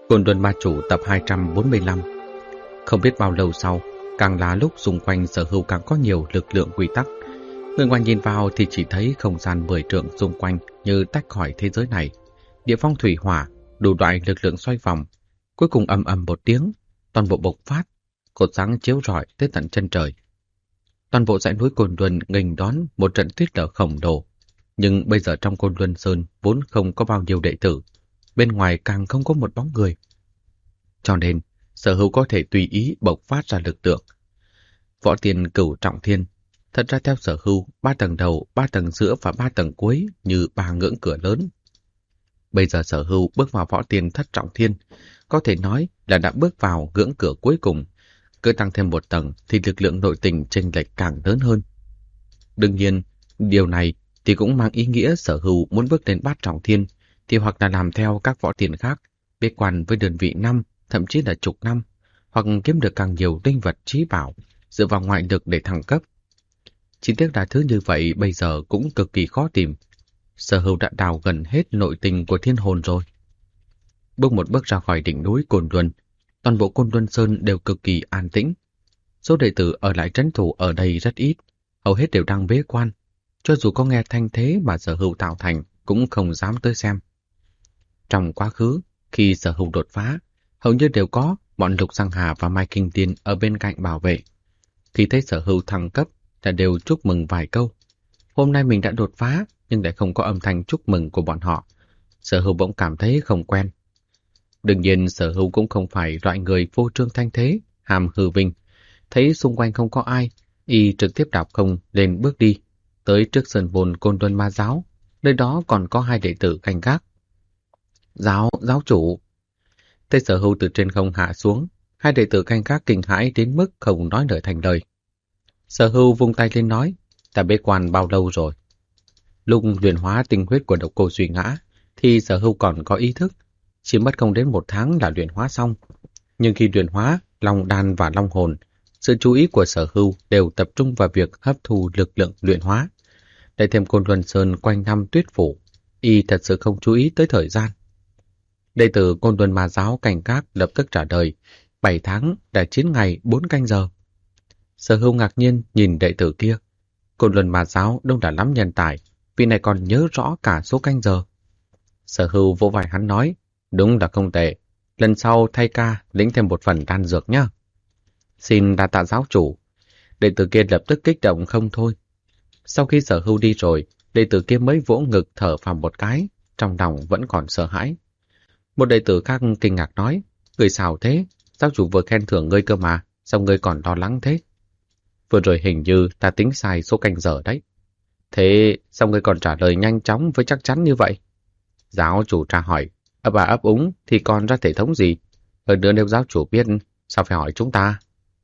Côn Luân Ma Chủ tập 245. Không biết bao lâu sau, càng là lúc xung quanh Sở Hưu càng có nhiều lực lượng quy tắc. Người ngoài nhìn vào thì chỉ thấy không gian 10 trượng xung quanh như tách khỏi thế giới này. Địa phong thủy hỏa, đủ loại lực lượng xoay vòng. Cuối cùng ầm ầm một tiếng, toàn bộ bộc phát, cột sáng chiếu rọi tới tận chân trời. Toàn bộ dãy núi Côn Luân nghênh đón một trận tuyết lở khổng lồ. Nhưng bây giờ trong Côn Luân Sơn vốn không có bao nhiêu đệ tử, bên ngoài càng không có một bóng người. Cho nên, Sở Hưu có thể tùy ý bộc phát ra lực lượng. Võ Tiên Cửu Trọng Thiên, thật ra theo Sở Hưu, 3 tầng đầu, 3 tầng giữa và 3 tầng cuối như 3 ngưỡng cửa lớn. Bây giờ Sở Hưu bước vào Võ Tiên Thất Trọng Thiên, có thể nói là đã bước vào ngưỡng cửa cuối cùng. Cứ tăng thêm một tầng thì lực lượng nội tình chênh lệch càng lớn hơn. Đương nhiên, điều này thì cũng mang ý nghĩa Sở Hưu muốn bước lên Bát Trọng Thiên thì hoặc là làm theo các võ tiên khác, bế quan với đơn vị năm, thậm chí là chục năm, hoặc kiếm được càng nhiều linh vật trí bảo, dựa vào ngoại lực để thăng cấp. Chỉ tiếc là thứ như vậy bây giờ cũng cực kỳ khó tìm. Sở Hưu đã đào gần hết nội tình của thiên hồn rồi. Bước một bước ra khỏi đỉnh núi Côn Luân, toàn bộ Côn Luân Sơn đều cực kỳ an tĩnh. Số đệ tử ở lại trấn thủ ở đây rất ít, hầu hết đều đang bế quan. Cho dù có nghe thanh thế mà Sở Hưu tạo thành, cũng không dám tới xem. Trong quá khứ, khi Sở Hưu đột phá, hầu như đều có bọn Lục Giang Hà và Mai Kinh Tiên ở bên cạnh bảo vệ. Khi thấy Sở Hưu thăng cấp, đã đều chúc mừng vài câu. Hôm nay mình đã đột phá, nhưng lại không có âm thanh chúc mừng của bọn họ. Sở Hưu bỗng cảm thấy không quen. Đương nhiên Sở Hưu cũng không phải loại người vô trương thanh thế, hàm hư vinh. Thấy xung quanh không có ai, y trực tiếp đạp không lên bước đi, tới trước sân vồn Côn Luân Ma Giáo, nơi đó còn có 2 đệ tử canh gác. Giáo chủ. Thấy Sở Hưu từ trên không hạ xuống, 2 đệ tử canh gác kinh hãi đến mức không nói nổi thành lời. Sở Hưu vung tay lên nói, ta bế quan bao lâu rồi? Lúc luyện hóa tinh huyết của Độc Cô Duy ngã, thì Sở Hưu còn có ý thức, chỉ mất không đến 1 tháng là luyện hóa xong. Nhưng khi luyện hóa Long Đan và Long Hồn, sự chú ý của Sở Hưu đều tập trung vào việc hấp thu lực lượng luyện hóa. Để thêm Côn Luân Sơn quanh năm tuyết phủ, y thật sự không chú ý tới thời gian. Đệ tử Côn Luân Ma Giáo cảnh gác lập tức trả lời, 7 tháng đã 9 ngày 4 canh giờ. Sở Hưu ngạc nhiên nhìn đệ tử kia. Côn Luân Ma Giáo đông đảo lắm nhân tài, vị này còn nhớ rõ cả số canh giờ. Sở Hưu vỗ vai hắn nói, đúng là không tệ, lần sau thay ca lĩnh thêm một phần đan dược nhá. Xin đa tạ giáo chủ. Đệ tử kia lập tức kích động không thôi. Sau khi Sở Hưu đi rồi, đệ tử kia mới vỗ ngực thở phào một cái, trong lòng vẫn còn sợ hãi. Một đệ tử khác kinh ngạc nói, người sao thế? Giáo chủ vừa khen thưởng ngươi cơ mà, sao ngươi còn lo lắng thế? Vừa rồi hình như ta tính sai số canh giờ đấy. Thế sao ngươi còn trả lời nhanh chóng với chắc chắn như vậy? Giáo chủ tra hỏi, ấp à ấp úng thì còn ra thể thống gì? Hơn nữa nếu giáo chủ biết, sao phải hỏi chúng ta?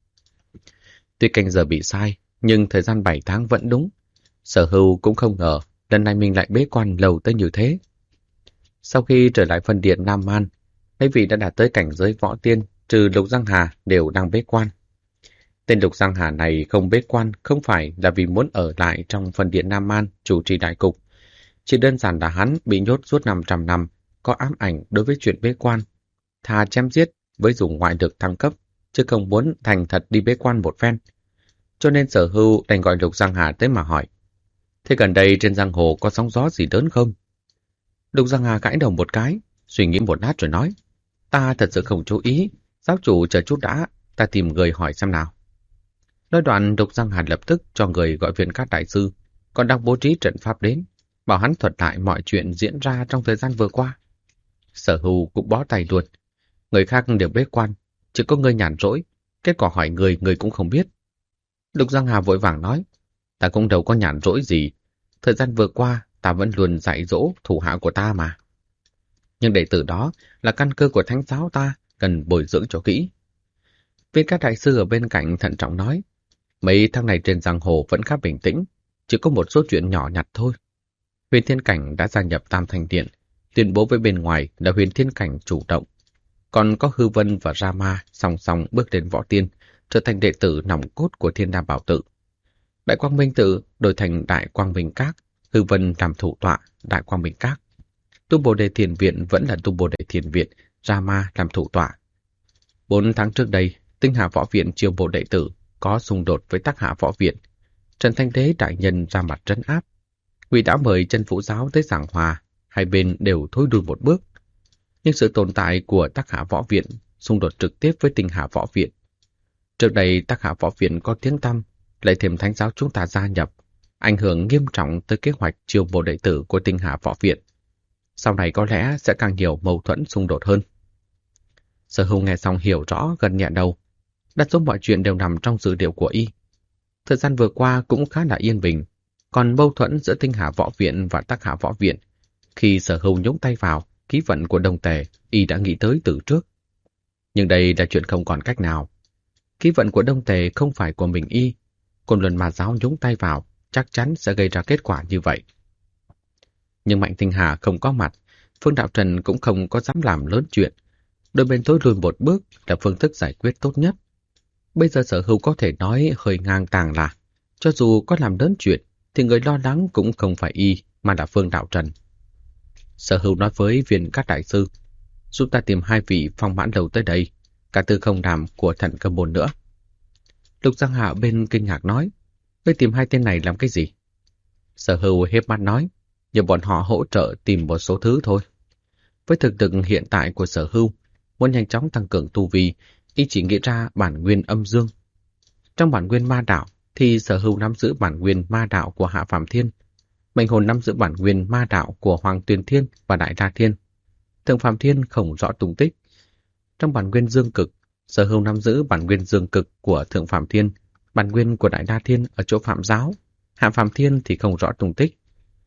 Tuy canh giờ bị sai, nhưng thời gian 7 tháng vẫn đúng. Sở Hưu cũng không ngờ, lần này mình lại bế quan lâu tới như thế. Sau khi trở lại phân điện Nam Man, mấy vị đã đạt tới cảnh giới võ tiên, trừ Lục Giang Hà đều đang bế quan. Tên Lục Giang Hà này không bế quan không phải là vì muốn ở lại trong phân điện Nam Man chủ trì đại cục. Chỉ đơn giản là hắn bị nhốt suốt 500 năm, có ám ảnh đối với chuyện bế quan. Thà chém giết với dùng ngoại lực thăng cấp, chứ không muốn thành thật đi bế quan một phen. Cho nên Sở Hưu đành gọi Lục Giang Hà tới mà hỏi. Thế gần đây trên giang hồ có sóng gió gì lớn không? Lục Giang Hà gãi đầu một cái, suy nghĩ một lát rồi nói. Ta thật sự không chú ý, giáo chủ chờ chút đã, ta tìm người hỏi xem nào. Nói đoạn Lục Giang Hà lập tức cho người gọi Viên Cát đại sư, còn đang bố trí trận pháp đến, bảo hắn thuật lại mọi chuyện diễn ra trong thời gian vừa qua. Sở Hưu cũng bó tay luôn. Người khác đều bế quan, chỉ có ngươi nhàn rỗi, kết quả hỏi người cũng không biết. Lục Giang Hà vội vàng nói, ta cũng đâu có nhàn rỗi gì, thời gian vừa qua ta vẫn luôn dạy dỗ thủ hạ của ta mà. Nhưng đệ tử đó là căn cơ của thánh giáo ta, cần bồi dưỡng cho kỹ. Viên Cát đại sư ở bên cạnh thận trọng nói, mấy tháng này trên giang hồ vẫn khá bình tĩnh, chỉ có một số chuyện nhỏ nhặt thôi. Huyền Thiên Cảnh đã gia nhập Tam Thanh Điện, tuyên bố với bên ngoài là Huyền Thiên Cảnh chủ động. Còn có Hư Vân và Rama song song bước lên võ tiên, trở thành đệ tử nòng cốt của Thiên Đa Bảo Tự. Đại Quang Minh Tự đổi thành Đại Quang Minh Các, Hư Vân làm thủ tọa Đại Quang Minh Các. Tu Bồ Đề Thiền Viện vẫn là Tu Bồ Đề Thiền Viện, Rama làm thủ tọa. 4 tháng trước đây, Tinh Hà Võ Viện chiêu mộ đệ tử có xung đột với Tắc Hạ Võ Viện. Trần Thanh Đế đại nhân ra mặt trấn áp. Ngụy đã mời Chân Vũ Giáo tới giảng hòa, hai bên đều thối lui một bước. Nhưng sự tồn tại của Tắc Hạ Võ Viện xung đột trực tiếp với Tinh Hà Võ Viện. Trước đây Tắc Hạ Võ Viện có tiếng tăm, lại thêm Thánh giáo chúng ta gia nhập, ảnh hưởng nghiêm trọng tới kế hoạch chiêu mộ đệ tử của Tinh Hà Võ Viện. Sau này có lẽ sẽ càng nhiều mâu thuẫn xung đột hơn. Sở Hưu nghe xong hiểu rõ, gật nhẹ đầu. Đa số mọi chuyện đều nằm trong dự liệu của y. Thời gian vừa qua cũng khá là yên bình, còn mâu thuẫn giữa Tinh Hà Võ Viện và Tắc Hạ Võ Viện, khi Sở Hưu nhúng tay vào ký vận của Đông Tề, y đã nghĩ tới từ trước. Nhưng đây là chuyện không còn cách nào. Ký vận của Đông Tề không phải của mình y, Côn Luân Ma giáo nhúng tay vào chắc chắn sẽ gây ra kết quả như vậy. Nhưng Mạnh Tinh Hà không có mặt, Phương Đạo Trần cũng không có dám làm lớn chuyện. Đôi bên tối lùi một bước là phương thức giải quyết tốt nhất. Bây giờ Sở Hưu có thể nói hơi ngang tàng là, cho dù có làm lớn chuyện, thì người lo lắng cũng không phải y, mà là Phương Đạo Trần. Sở Hưu nói với Viên Các đại sư, giúp ta tìm 2 vị phong mãn đầu tới đây, cả Tư Không Đàm của Thần Cơ Môn nữa. Lục Giang Hạ bên kinh ngạc nói, ngươi tìm 2 tên này làm cái gì? Sở Hưu hép mắt nói, nhờ bọn họ hỗ trợ tìm một số thứ thôi. Với thực lực hiện tại của Sở Hưu, muốn nhanh chóng tăng cường tu vi, y chỉ nghĩ ra bản nguyên âm dương. Trong bản nguyên ma đạo thì Sở Hưu nắm giữ bản nguyên ma đạo của Hạ Phàm Thiên, Mệnh Hồn nắm giữ bản nguyên ma đạo của Hoàng Tuyền Thiên và Đại La Thiên. Thượng Phàm Thiên không rõ tung tích. Trong bản nguyên dương cực, Sở Hưu nắm giữ bản nguyên dương cực của Thượng Phàm Thiên, bản nguyên của Đại La Thiên ở chỗ Phạm giáo, Hạ Phàm Thiên thì không rõ tung tích.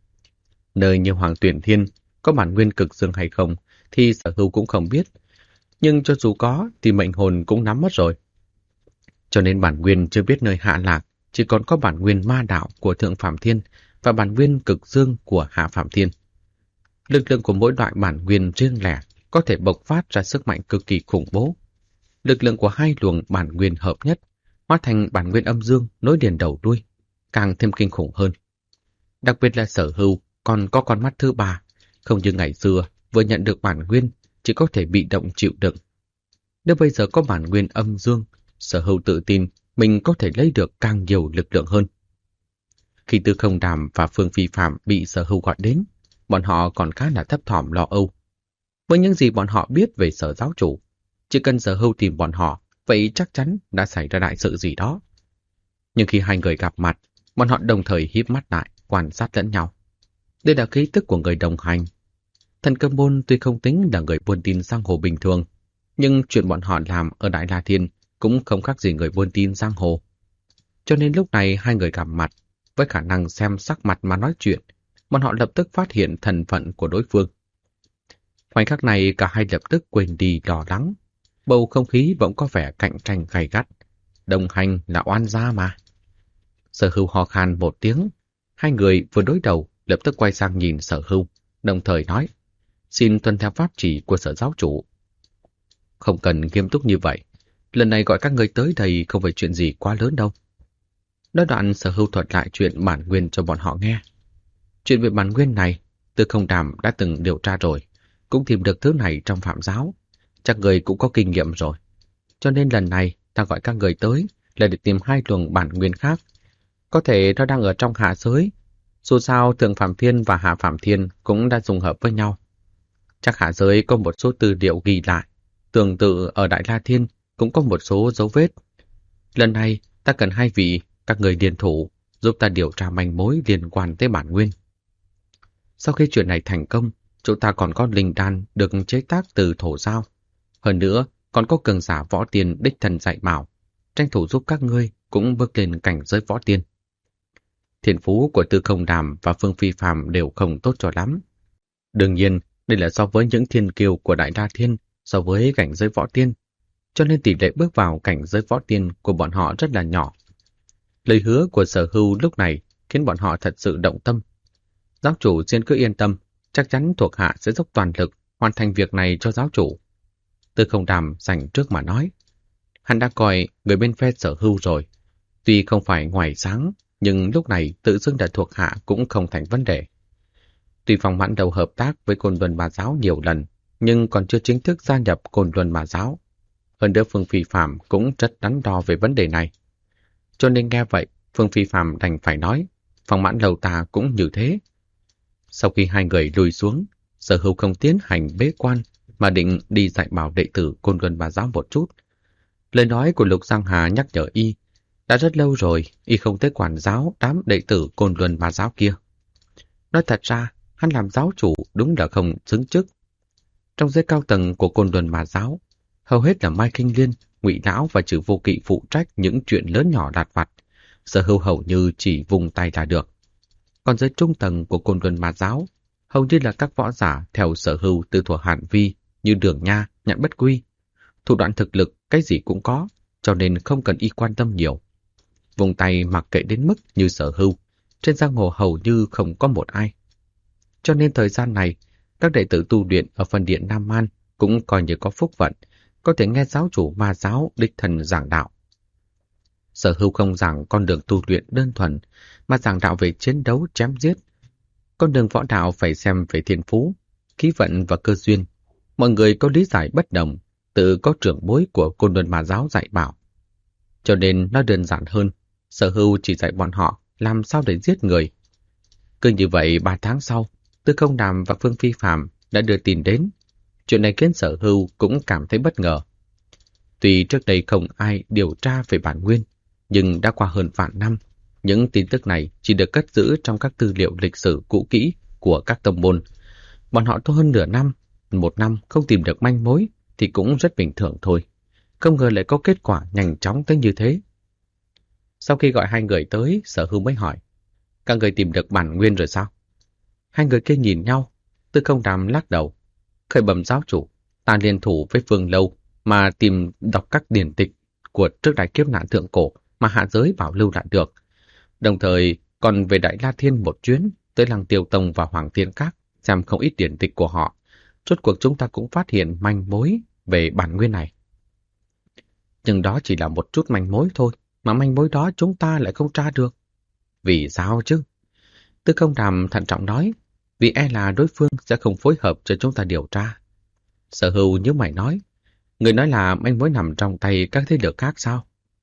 Nơi như Hoàng Tuyền Thiên có bản nguyên cực dương hay không thì Sở Hưu cũng không biết, nhưng cho dù có thì mệnh hồn cũng nắm mất rồi. Cho nên bản nguyên chưa biết nơi hạ lạc, chỉ còn có bản nguyên ma đạo của Thượng Phàm Thiên và bản nguyên cực dương của Hạ Phàm Thiên. Lực lượng của mỗi loại bản nguyên riêng lẻ có thể bộc phát ra sức mạnh cực kỳ khủng bố. Lực lượng của 2 luồng bản nguyên hợp nhất, hóa thành bản nguyên âm dương nối liền đầu đuôi, càng thêm kinh khủng hơn. Đặc biệt là Sở Hưu còn có con mắt thứ 3, không như ngày xưa vừa nhận được bản nguyên chỉ có thể bị động chịu đựng. Nếu bây giờ có bản nguyên âm dương, Sở Hưu tự tin mình có thể lấy được càng nhiều lực lượng hơn. Khi Tư Không Đàm và Phương Phi Phạm bị Sở Hưu gọi đến, bọn họ còn khá là thấp thỏm lo âu. Với những gì bọn họ biết về Sở giáo chủ, chỉ cần Sở Hưu tìm bọn họ, vậy chắc chắn đã xảy ra đại sự gì đó. Nhưng khi 2 người gặp mặt, bọn họ đồng thời híp mắt lại, quan sát lẫn nhau. Đây là khí tức của người đồng hành. Thần Cơ Môn tuy không tính là người buôn tin giang hồ bình thường, nhưng chuyện bọn họ làm ở Đại La Thiên cũng không khác gì người buôn tin giang hồ. Cho nên lúc này 2 người gặp mặt, với khả năng xem sắc mặt mà nói chuyện, bọn họ lập tức phát hiện thân phận của đối phương. Khoảnh khắc này cả hai lập tức quên đi lo lắng. Bầu không khí bỗng có vẻ cạnh tranh gay gắt. Đồng hành là oan gia mà. Sở Hưu ho khan một tiếng. 2 người vừa đối đầu lập tức quay sang nhìn Sở Hưu, đồng thời nói, xin tuân theo pháp chỉ của Sở giáo chủ. Không cần nghiêm túc như vậy. Lần này gọi các người tới đây không phải chuyện gì quá lớn đâu. Nói đoạn Sở Hưu thuật lại chuyện bản nguyên cho bọn họ nghe. Chuyện về bản nguyên này, Tư Không Đàm đã từng điều tra rồi, cũng tìm được thứ này trong Phạm giáo. Chắc người cũng có kinh nghiệm rồi. Cho nên lần này ta gọi các người tới là để tìm 2 luồng bản nguyên khác. Có thể nó đang ở trong hạ giới. Dù sao Thượng Phàm Thiên và Hạ Phàm Thiên cũng đã dùng hợp với nhau. Chắc hạ giới có một số tư liệu ghi lại. Tương tự ở Đại La Thiên cũng có một số dấu vết. Lần này ta cần 2 vị, các người liên thủ, giúp ta điều tra manh mối liên quan tới bản nguyên. Sau khi chuyện này thành công, chúng ta còn có linh đan được chế tác từ thổ giao. Hơn nữa, còn có cường giả võ tiên đích thân dạy bảo, tranh thủ giúp các ngươi cũng bước lên cảnh giới võ tiên. Thiên phú của Tư Không Đàm và Phương Phi Phàm đều không tốt cho lắm. Đương nhiên, đây là so với những thiên kiêu của Đại La Thiên, so với cảnh giới võ tiên, cho nên tỷ lệ bước vào cảnh giới võ tiên của bọn họ rất là nhỏ. Lời hứa của Sở Hưu lúc này khiến bọn họ thật sự động tâm. Giáo chủ xin cứ yên tâm, chắc chắn thuộc hạ sẽ dốc toàn lực hoàn thành việc này cho giáo chủ. Tư Không Đàm dành trước mà nói. Hắn đã coi người bên phe Sở Hưu rồi. Tuy không phải ngoài sáng, nhưng lúc này tự xưng là thuộc hạ cũng không thành vấn đề. Tuy Phong Mãn Đầu hợp tác với Côn Luân Ma giáo nhiều lần, nhưng còn chưa chính thức gia nhập Côn Luân Ma giáo. Hơn nữa Phương Phi Phạm cũng rất đắn đo về vấn đề này. Cho nên nghe vậy, Phương Phi Phạm đành phải nói, Phong Mãn Lầu ta cũng như thế. Sau khi hai người lùi xuống, Sở Hữu không tiến hành bế quan mà định đi dạy bảo đệ tử Côn Luân Ma giáo một chút. Lời nói của Lục Giang Hà nhắc nhở y, đã rất lâu rồi y không tới quản giáo đám đệ tử Côn Luân Ma giáo kia. Nói thật ra, hắn làm giáo chủ đúng là không xứng chức. Trong giới cao tầng của Côn Luân Ma giáo, hầu hết là Mai Kinh Liên, Ngụy Lão và Trừ Vô Kỵ phụ trách những chuyện lớn nhỏ lặt vặt. Sở Hữu hầu như chỉ vùng tay là được. Còn giới trung tầng của Côn Luân Ma giáo, hầu như là các võ giả theo Sở Hữu từ thuở Hàn Vi như Đường Nha, Nhạn Bất Quy. Thủ đoạn thực lực cái gì cũng có, cho nên không cần y quan tâm nhiều. Vùng tay mặc kệ đến mức như Sở Hữu, trên giang hồ hầu như không có một ai. Cho nên thời gian này, các đệ tử tu luyện ở phân điện Nam Man cũng coi như có phúc vận, có thể nghe giáo chủ Ma giáo đích thân giảng đạo. Sở Hữu không giảng con đường tu luyện đơn thuần, mà giảng đạo về chiến đấu chém giết. Con đường võ đạo phải xem về thiên phú, khí vận và cơ duyên. Mọi người có lý giải bất đồng, tự có trưởng bối của Côn Luân Ma giáo dạy bảo. Cho nên nó đơn giản hơn, Sở Hữu chỉ dạy bọn họ làm sao để giết người. Cứ như vậy 3 tháng sau, Tư Không Đàm và Phương Phi Phạm đã đưa tin đến. Chuyện này khiến Sở Hữu cũng cảm thấy bất ngờ. Tuy trước đây không ai điều tra về bản nguyên, nhưng đã qua hơn vạn năm, những tin tức này chỉ được cất giữ trong các tư liệu lịch sử cũ kỹ của các tông môn. Bọn họ có hơn nửa năm, một năm không tìm được manh mối thì cũng rất bình thường thôi. Không ngờ lại có kết quả nhanh chóng tới như thế. Sau khi gọi hai người tới, Sở Hữu mới hỏi, các người tìm được bản nguyên rồi sao? Hai người kia nhìn nhau, Tư Không Đàm lắc đầu. Khởi bẩm giáo chủ, ta liên thủ với Phương Lâu mà tìm đọc các điển tịch của trước đại kiếp nạn thượng cổ mà hạ giới bảo lưu lại được. Đồng thời còn về Đại La Thiên một chuyến tới Lăng Tiêu Tông và Hoàng Thiên Các xem không ít điển tịch của họ. Rốt cuộc chúng ta cũng phát hiện manh mối về bản nguyên này. Nhưng đó chỉ là một chút manh mối thôi, mà manh mối đó chúng ta lại không tra được. Vì sao chứ? Tư Không Đàm thận trọng nói, vì e là đối phương sẽ không phối hợp cho chúng ta điều tra. Sở Hữu như mày nói, người nói là manh mối nằm trong tay các thế lực khác sao?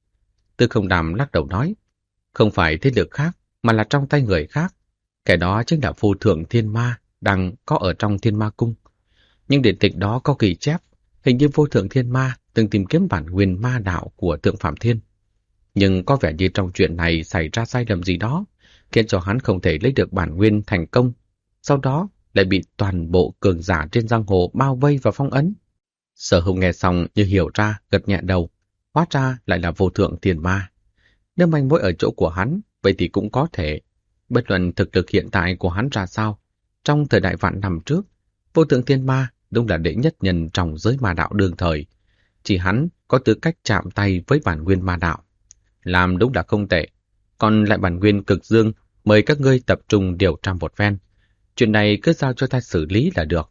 Tư Không Đàm lắc đầu nói, không phải thế lực khác, mà là trong tay người khác. Kẻ đó chính là Vô Thượng Thiên Ma đang có ở trong Thiên Ma Cung. Nhưng điển tịch đó có ghi chép, hình như Vô Thượng Thiên Ma từng tìm kiếm bản nguyên ma đạo của Thượng Phạm Thiên. Nhưng có vẻ như trong chuyện này xảy ra sai lầm gì đó, khiến cho hắn không thể lấy được bản nguyên thành công, sau đó lại bị toàn bộ cường giả trên giang hồ bao vây và phong ấn. Sở Hữu nghe xong như hiểu ra, gật nhẹ đầu, hóa ra lại là Vô Thượng Thiên Ma. Nếu manh mối ở chỗ của hắn, vậy thì cũng có thể. Bất luận thực lực hiện tại của hắn ra sao, trong thời đại vạn năm trước, Vô Thượng Thiên Ma đúng là đệ nhất nhân trong giới ma đạo đương thời. Chỉ hắn có tư cách chạm tay với bản nguyên ma đạo. Làm đúng là không tệ. Còn lại bản nguyên cực dương, mời các ngươi tập trung điều tra một phen. Chuyện này cứ giao cho ta xử lý là được.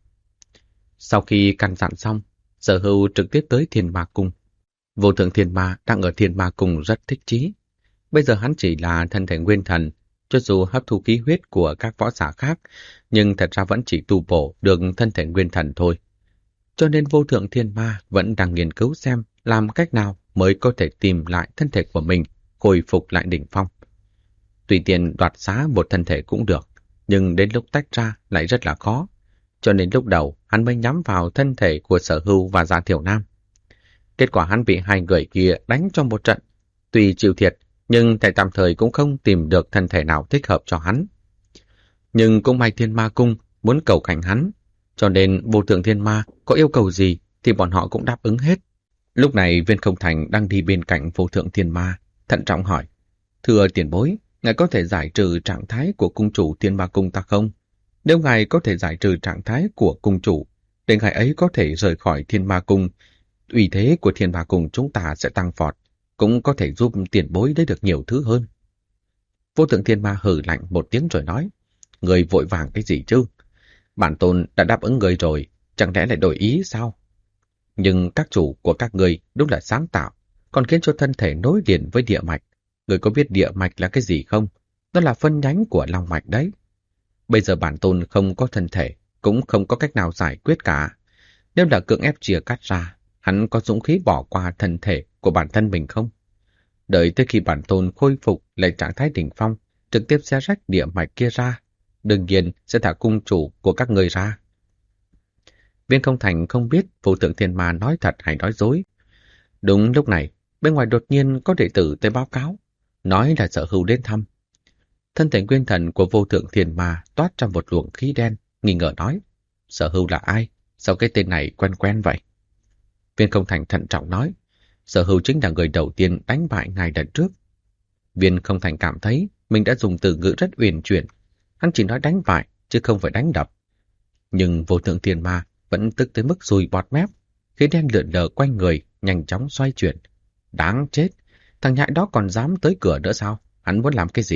Sau khi căn dặn xong, Sở Hữu trực tiếp tới Thiên Ma Cung. Vô Thượng Thiên Ma đang ở Thiên Ma Cung rất thích chí. Bây giờ hắn chỉ là thân thể nguyên thần, cho dù hấp thu khí huyết của các võ giả khác, nhưng thật ra vẫn chỉ tu bổ được thân thể nguyên thần thôi. Cho nên Vô Thượng Thiên Ma vẫn đang nghiên cứu xem làm cách nào mới có thể tìm lại thân thể của mình, hồi phục lại đỉnh phong. Tùy tiện đoạt xá một thân thể cũng được, nhưng đến lúc tách ra lại rất là khó. Cho nên lúc đầu hắn mới nhắm vào thân thể của Sở Hữu và Dạ Thiểu Nam. Kết quả hắn bị hai người kia đánh cho một trận. Tuy chịu thiệt, nhưng tại tạm thời cũng không tìm được thân thể nào thích hợp cho hắn. Nhưng cũng may Thiên Ma Cung muốn cầu cảnh hắn, cho nên Vô Thượng Thiên Ma có yêu cầu gì thì bọn họ cũng đáp ứng hết. Lúc này Viên Không Thành đang đi bên cạnh Vô Thượng Thiên Ma, thận trọng hỏi, thưa tiền bối, ngài có thể giải trừ trạng thái của cung chủ Thiên Ma Cung ta không? Nếu ngài có thể giải trừ trạng thái của cung chủ, để ngài ấy có thể rời khỏi Thiên Ma Cung, uy thế của Thiên Ma Cung chúng ta sẽ tăng vọt, cũng có thể giúp tiền bối lấy được nhiều thứ hơn. Vô Thượng Thiên Ma hừ lạnh một tiếng rồi nói, người vội vàng cái gì chứ? Bản tôn đã đáp ứng người rồi, chẳng lẽ lại đổi ý sao? Nhưng các chủ của các người đúng là sáng tạo, còn khiến cho thân thể nối liền với địa mạch. Người có biết địa mạch là cái gì không? Đó là phân nhánh của long mạch đấy. Bây giờ bản tôn không có thân thể, cũng không có cách nào giải quyết cả. Nếu là cưỡng ép chia cắt ra, hắn có dũng khí bỏ qua thân thể của bản thân mình không? Đợi tới khi bản tôn khôi phục lại trạng thái đỉnh phong, trực tiếp xé rách địa mạch kia ra, đương nhiên sẽ thả cung chủ của các người ra. Viên Không Thành không biết vô thượng thiên ma nói thật hay nói dối. Đúng lúc này, bên ngoài đột nhiên có đệ tử tới báo cáo, nói là Sở Hưu đến thăm. Thân thể nguyên thần của vô thượng thiên ma toát ra một luồng khí đen, nghi ngờ nói, Sở Hưu là ai? Sao cái tên này quen quen vậy? Viên Không Thành thận trọng nói, Sở Hưu chính là người đầu tiên đánh bại ngài lần trước. Viên Không Thành cảm thấy mình đã dùng từ ngữ rất uyển chuyển. Hắn chỉ nói đánh bại, chứ không phải đánh đập. Nhưng vô thượng thiên ma vẫn tức tới mức sùi bọt mép, khí đen lượn lờ quanh người, nhanh chóng xoay chuyển. Đáng chết, thằng nhãi đó còn dám tới cửa nữa sao? Hắn muốn làm cái gì?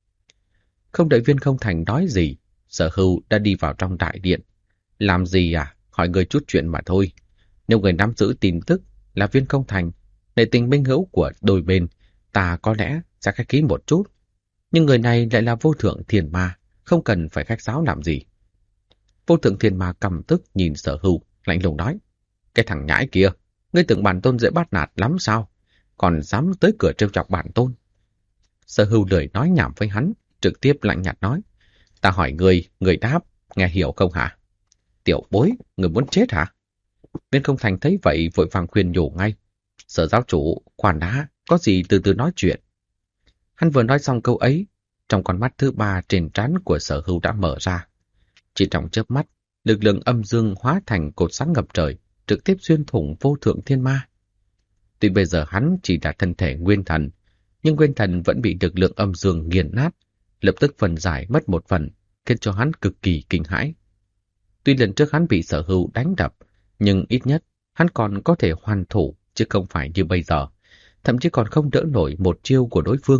Không đợi Viên Không Thành nói gì, Sở Hưu đã đi vào trong đại điện. Làm gì à? Hỏi người chút chuyện mà thôi. Nếu người nắm giữ tin tức là Viên Không Thành, để tình minh hữu của đôi bên, ta có lẽ sẽ khách khí một chút. Nhưng người này lại là vô thượng thiên ma, không cần phải khách sáo làm gì. Vô thượng thiên ma căm tức nhìn Sở Hưu, lạnh lùng nói, cái thằng nhãi kia, ngươi tưởng bản tôn dễ bắt nạt lắm sao? Còn dám tới cửa trêu chọc bản tôn? Sở Hưu lười nói nhảm với hắn, trực tiếp lạnh nhạt nói, ta hỏi người đáp, nghe hiểu không hả? Tiểu bối, người muốn chết hả? Viên Không Thành thấy vậy vội vàng khuyên nhủ ngay, Sở giáo chủ, khoan đã, có gì từ từ nói chuyện. Hắn vừa nói xong câu ấy, trong con mắt thứ ba trên trán của Sở Hưu đã mở ra. Chỉ trong chớp mắt, lực lượng âm dương hóa thành cột sáng ngập trời, trực tiếp xuyên thủng vô thượng thiên ma. Tuy bây giờ hắn chỉ là thân thể nguyên thần, nhưng nguyên thần vẫn bị lực lượng âm dương nghiền nát, lập tức phần giải mất một phần, khiến cho hắn cực kỳ kinh hãi. Tuy lần trước hắn bị Sở Hưu đánh đập, nhưng ít nhất hắn còn có thể hoàn thủ, chứ không phải như bây giờ, thậm chí còn không đỡ nổi một chiêu của đối phương.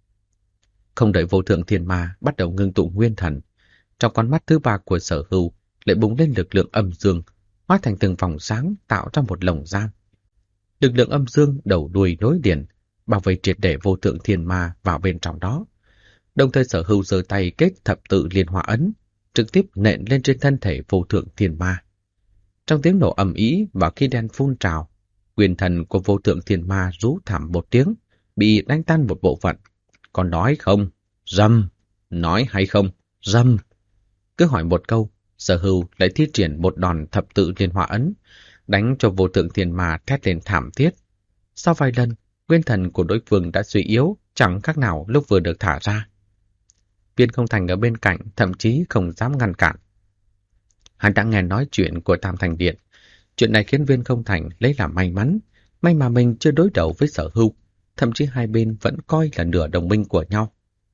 Không đợi vô thượng thiên ma bắt đầu ngưng tụ nguyên thần, trong con mắt thứ ba của Sở Hưu lại bùng lên lực lượng âm dương, hóa thành từng vòng sáng tạo ra một lồng giam. Lực lượng âm dương đầu đuôi nối liền, bảo vệ triệt để vô thượng thiên ma vào bên trong đó. Đồng thời Sở Hưu giơ tay kết thập tự liên hoa ấn, trực tiếp nện lên trên thân thể vô thượng thiên ma. Trong tiếng nổ ầm ĩ và khí đen phun trào, nguyên thần của vô thượng thiên ma rú thảm một tiếng, bị đánh tan một bộ phận. Còn nói không? Rầm! Nói hay không? Rầm! Cứ hỏi một câu, Sở Hưu lại thi triển một đòn thập tự liên hoa ấn, đánh cho vô thượng thiên ma thét lên thảm thiết. Sau vài lần, nguyên thần của đối phương đã suy yếu, chẳng khác nào lúc vừa được thả ra. Viên Không Thành ở bên cạnh thậm chí không dám ngăn cản. Hắn đã nghe nói chuyện của Tam Thành Điện. Chuyện này khiến Viên Không Thành lấy làm may mắn, may mà mình chưa đối đầu với Sở Hưu, thậm chí hai bên vẫn coi là nửa đồng minh của nhau.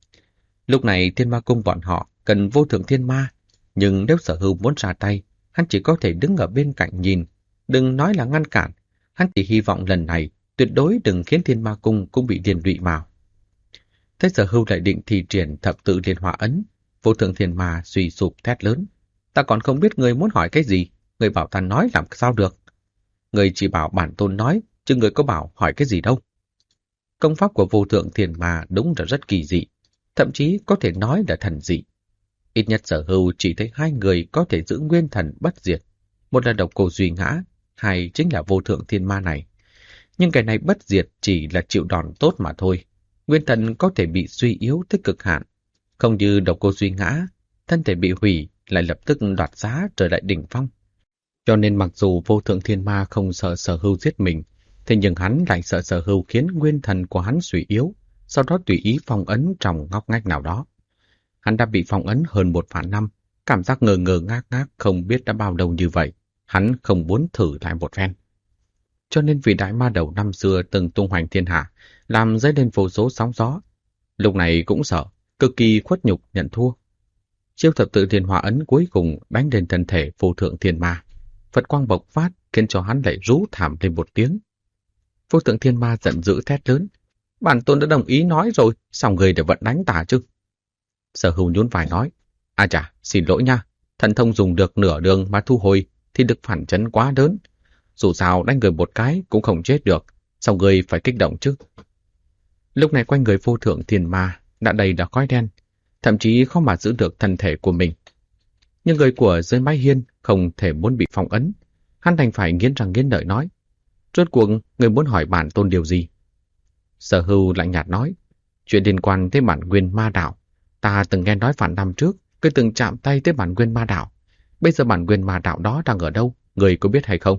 Lúc này Thiên Ma Cung bọn họ cần vô thượng thiên ma, nhưng nếu Sở Hưu muốn ra tay, hắn chỉ có thể đứng ở bên cạnh nhìn, đừng nói là ngăn cản. Hắn chỉ hy vọng lần này tuyệt đối đừng khiến Thiên Ma Cung cũng bị liên lụy vào. Thế Sở Hưu lại định thi triển thập tự liên hoa ấn, vô thượng thiên ma suy sụp thét lớn, ta còn không biết người muốn hỏi cái gì, người bảo ta nói làm sao được. Người chỉ bảo bản tôn nói, chứ người có bảo hỏi cái gì đâu. Công pháp của vô thượng thiên ma đúng là rất kỳ dị, thậm chí có thể nói là thần dị. Ít nhất Sở Hưu chỉ thấy hai người có thể giữ nguyên thần bất diệt, một là Độc Cô Duy Ngã, hai chính là vô thượng thiên ma này. Nhưng cái này bất diệt chỉ là chịu đòn tốt mà thôi, nguyên thần có thể bị suy yếu tới cực hạn, không như Độc Cô Duy Ngã, thân thể bị hủy lại lập tức đoạt giá trở lại đỉnh phong. Cho nên mặc dù vô thượng thiên ma không sợ Sở Hưu giết mình, thế nhưng hắn lại sợ Sở Hưu khiến nguyên thần của hắn suy yếu, sau đó tùy ý phong ấn trong ngóc ngách nào đó. Hắn đã bị phong ấn hơn 1 vạn năm, cảm giác ngờ ngờ ngác ngác không biết đã bao lâu như vậy, hắn không muốn thử lại một phen. Cho nên vị đại ma đầu năm xưa từng tung hoành thiên hạ, làm dấy lên vô số sóng gió. Lúc này cũng sợ, cực kỳ khuất nhục nhận thua. Chiêu thập tự thiên hỏa ấn cuối cùng đánh lên thân thể vô thượng thiên ma. Phật quang bộc phát khiến cho hắn lại rú thảm lên một tiếng. Vô thượng thiên ma giận dữ thét lớn, bản tôn đã đồng ý nói rồi, sao người để vẫn đánh ta chứ? Sở Hưu nhún vai nói, à chà, xin lỗi nha, thần thông dùng được nửa đường mà thu hồi thì được phản chấn quá lớn. Dù sao đánh người một cái cũng không chết được, sao người phải kích động chứ? Lúc này quanh người vô thượng thiên ma đã đầy đã khói đen, thậm chí khó mà giữ được thân thể của mình. Nhưng người của dưới mái hiên không thể muốn bị phong ấn. Hắn đành phải nghiến răng nghiến lợi nói, rốt cuộc người muốn hỏi bản tôn điều gì? Sở Hưu lạnh nhạt nói, chuyện liên quan tới bản nguyên ma đạo. Ta từng nghe nói vạn năm trước, ngươi từng chạm tay tới bản nguyên ma đạo. Bây giờ bản nguyên ma đạo đó đang ở đâu, người có biết hay không?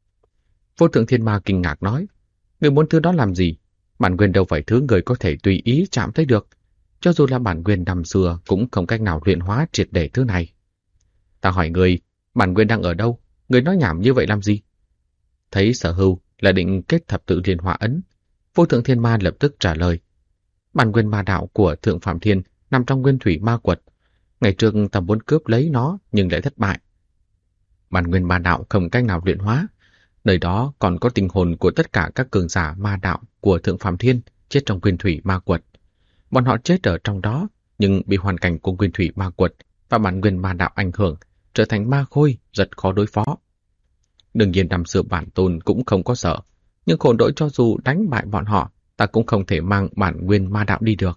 Vô Thượng Thiên Ma kinh ngạc nói, người muốn thứ đó làm gì? Bản nguyên đâu phải thứ người có thể tùy ý chạm tới được. Cho dù là bản nguyên năm xưa cũng không cách nào luyện hóa triệt để thứ này. Ta hỏi người, bản nguyên đang ở đâu? Người nói nhảm như vậy làm gì? Thấy Sở Hưu là định kết thập tự liên hóa ấn, Vô Thượng Thiên Ma lập tức trả lời, bản nguyên ma đạo của Thượng Phạm Thiên nằm trong nguyên thủy ma quật. Ngày trước ta muốn cướp lấy nó nhưng lại thất bại. Bản nguyên ma đạo không cách nào luyện hóa. Nơi đó còn có tinh hồn của tất cả các cường giả ma đạo của Thượng Phạm Thiên chết trong nguyên thủy ma quật. Bọn họ chết ở trong đó, nhưng bị hoàn cảnh của nguyên thủy ma quật và bản nguyên ma đạo ảnh hưởng, trở thành ma khôi rất khó đối phó. Đương nhiên năm xưa bản tôn cũng không có sợ, nhưng khổ nỗi cho dù đánh bại bọn họ, ta cũng không thể mang bản nguyên ma đạo đi được.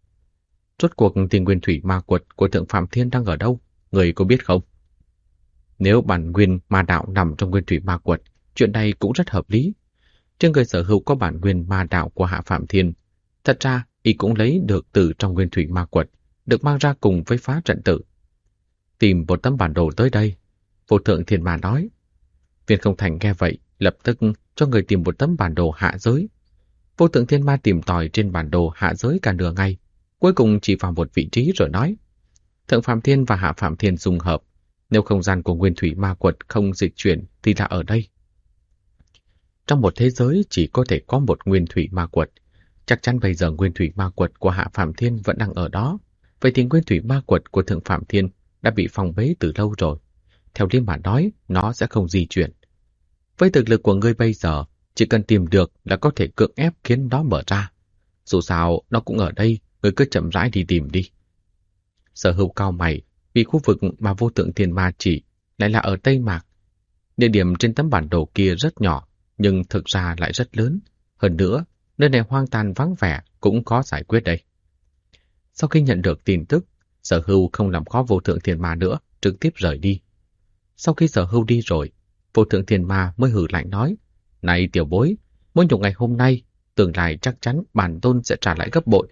Rốt cuộc thì nguyên thủy ma quật của Thượng Phạm Thiên đang ở đâu, người có biết không? Nếu bản nguyên ma đạo nằm trong nguyên thủy ma quật, chuyện này cũng rất hợp lý. Trên người Sở Hữu có bản nguyên ma đạo của Hạ Phạm Thiên. Thật ra, y cũng lấy được từ trong nguyên thủy ma quật, được mang ra cùng với phá trận tử. Tìm một tấm bản đồ tới đây, Vô Thượng Thiên Ma nói. Viên Không Thành nghe vậy, lập tức cho người tìm một tấm bản đồ hạ giới. Vô Thượng Thiên Ma tìm tòi trên bản đồ hạ giới cả nửa ngày, cuối cùng chỉ vào một vị trí rồi nói. Thượng Phạm Thiên và Hạ Phạm Thiên dung hợp, nếu không gian của nguyên thủy ma quật không dịch chuyển thì là ở đây. Trong một thế giới chỉ có thể có một nguyên thủy ma quật, chắc chắn bây giờ nguyên thủy ma quật của Hạ Phạm Thiên vẫn đang ở đó. Vậy thì nguyên thủy ma quật của Thượng Phạm Thiên đã bị phong bế từ lâu rồi. Theo lý mà nói, nó sẽ không di chuyển. Với thực lực của ngươi bây giờ, chỉ cần tìm được là có thể cưỡng ép khiến nó mở ra. Dù sao, nó cũng ở đây, ngươi cứ chậm rãi đi tìm đi. Sở Hữu cao mày, vì khu vực mà Vô Thượng Thiên Ma chỉ lại là ở Tây Mạc. Địa điểm trên tấm bản đồ kia rất nhỏ, nhưng thực ra lại rất lớn. Hơn nữa, nơi này hoang tàn vắng vẻ cũng khó giải quyết đây. Sau khi nhận được tin tức, Sở Hữu không làm khó Vô Thượng Thiên Ma nữa, trực tiếp rời đi. Sau khi Sở Hữu đi rồi, Vô Thượng Thiên Ma mới hừ lạnh nói, này tiểu bối, mỗi nhục ngày hôm nay, tương lai chắc chắn bản tôn sẽ trả lại gấp bội.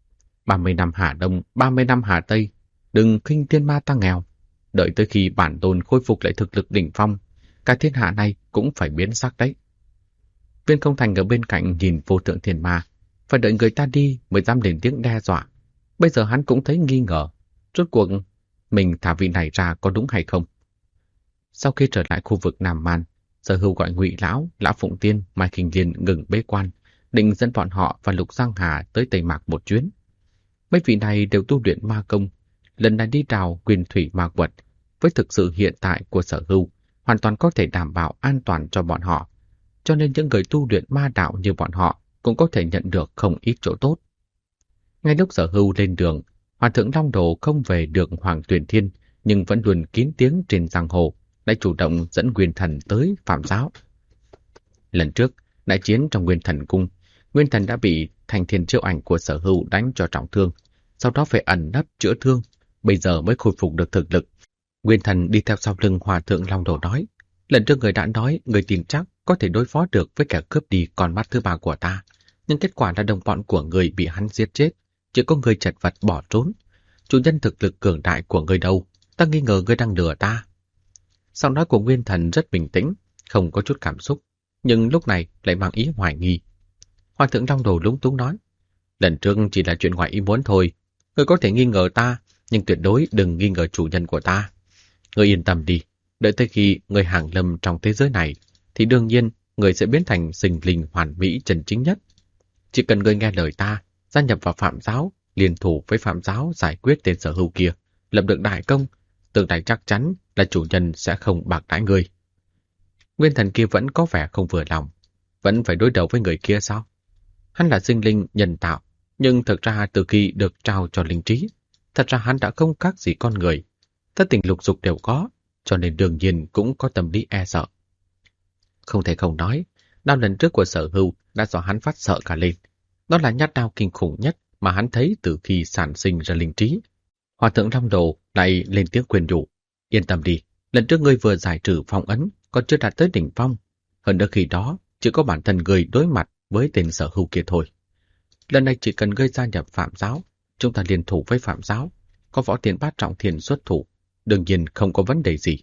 30 năm Hà Đông, 30 năm Hà Tây, đừng khinh thiên ma ta nghèo. Đợi tới khi bản tôn khôi phục lại thực lực đỉnh phong, cả thiên hạ này cũng phải biến sắc đấy. Viên Không Thành ở bên cạnh nhìn Vô Thượng Thiên Ma, phải đợi người ta đi mới dám lên tiếng đe dọa. Bây giờ hắn cũng thấy nghi ngờ, rốt cuộc mình thả vị này ra có đúng hay không. Sau khi trở lại khu vực Nam Man, Sở Hữu gọi Ngụy Lão, Lã Phụng Tiên, Mai Khinh Liên ngừng bế quan, định dẫn bọn họ và Lục Giang Hà tới Tây Mạc một chuyến. Mấy vị này đều tu luyện ma công, lần này đi đào nguyên thủy ma quật, với thực sự hiện tại của Sở Hữu, hoàn toàn có thể đảm bảo an toàn cho bọn họ, cho nên những người tu luyện ma đạo như bọn họ cũng có thể nhận được không ít chỗ tốt. Ngay lúc Sở Hữu lên đường, Hòa thượng Long Đồ không về được Hoàng Tuyền Thiên, nhưng vẫn luôn kín tiếng trên giang hồ, lại chủ động dẫn Nguyên Thần tới Phạm Giáo. Lần trước, đại chiến trong Nguyên Thần Cung, Nguyên Thần đã bị Thành Thiên Chiêu Ảnh của Sở Hữu đánh cho trọng thương, sau đó phải ẩn nấp chữa thương, bây giờ mới khôi phục được thực lực. Nguyên Thần đi theo sau lưng Hòa thượng Long Đồ nói, lần trước người đã nói người tin chắc có thể đối phó được với kẻ cướp đi con mắt thứ ba của ta, nhưng kết quả là đồng bọn của người bị hắn giết chết, chỉ có người chật vật bỏ trốn. Chủ nhân thực lực cường đại của người đâu, ta nghi ngờ người đang lừa ta. Giọng nói của Nguyên Thần rất bình tĩnh, không có chút cảm xúc, nhưng lúc này lại mang ý hoài nghi. Hòa thượng Long Đồ lúng túng nói, lần trước chỉ là chuyện ngoài ý muốn thôi, người có thể nghi ngờ ta, nhưng tuyệt đối đừng nghi ngờ chủ nhân của ta. Người yên tâm đi, đợi tới khi người hàng lâm trong thế giới này, thì đương nhiên người sẽ biến thành sinh linh hoàn mỹ chân chính nhất. Chỉ cần người nghe lời ta, gia nhập vào Phạm Giáo, liên thủ với Phạm Giáo giải quyết tên Sở Hữu kia, lập được đại công, tương lai chắc chắn là chủ nhân sẽ không bạc đãi người. Nguyên Thần kia vẫn có vẻ không vừa lòng, vẫn phải đối đầu với người kia sao? Hắn là sinh linh nhân tạo, nhưng thực ra từ khi được trao cho linh trí, thật ra hắn đã không khác gì con người. Thất tình lục dục đều có, cho nên đương nhiên cũng có tâm lý e sợ. Không thể không nói, đao lần trước của Sở Hữu đã do hắn phát sợ cả lên. Đó là nhát đao kinh khủng nhất mà hắn thấy từ khi sản sinh ra linh trí. Hòa thượng Long Đồ lại lên tiếng khuyên nhủ, yên tâm đi, lần trước ngươi vừa giải trừ phong ấn, còn chưa đạt tới đỉnh phong. Hơn nữa khi đó, chỉ có bản thân người đối mặt với tên Sở Hưu kia thôi. Lần này chỉ cần gây gia nhập Phạm giáo, chúng ta liên thủ với Phạm giáo, có Võ Tiên Bát Trọng Thiên xuất thủ, đương nhiên không có vấn đề gì.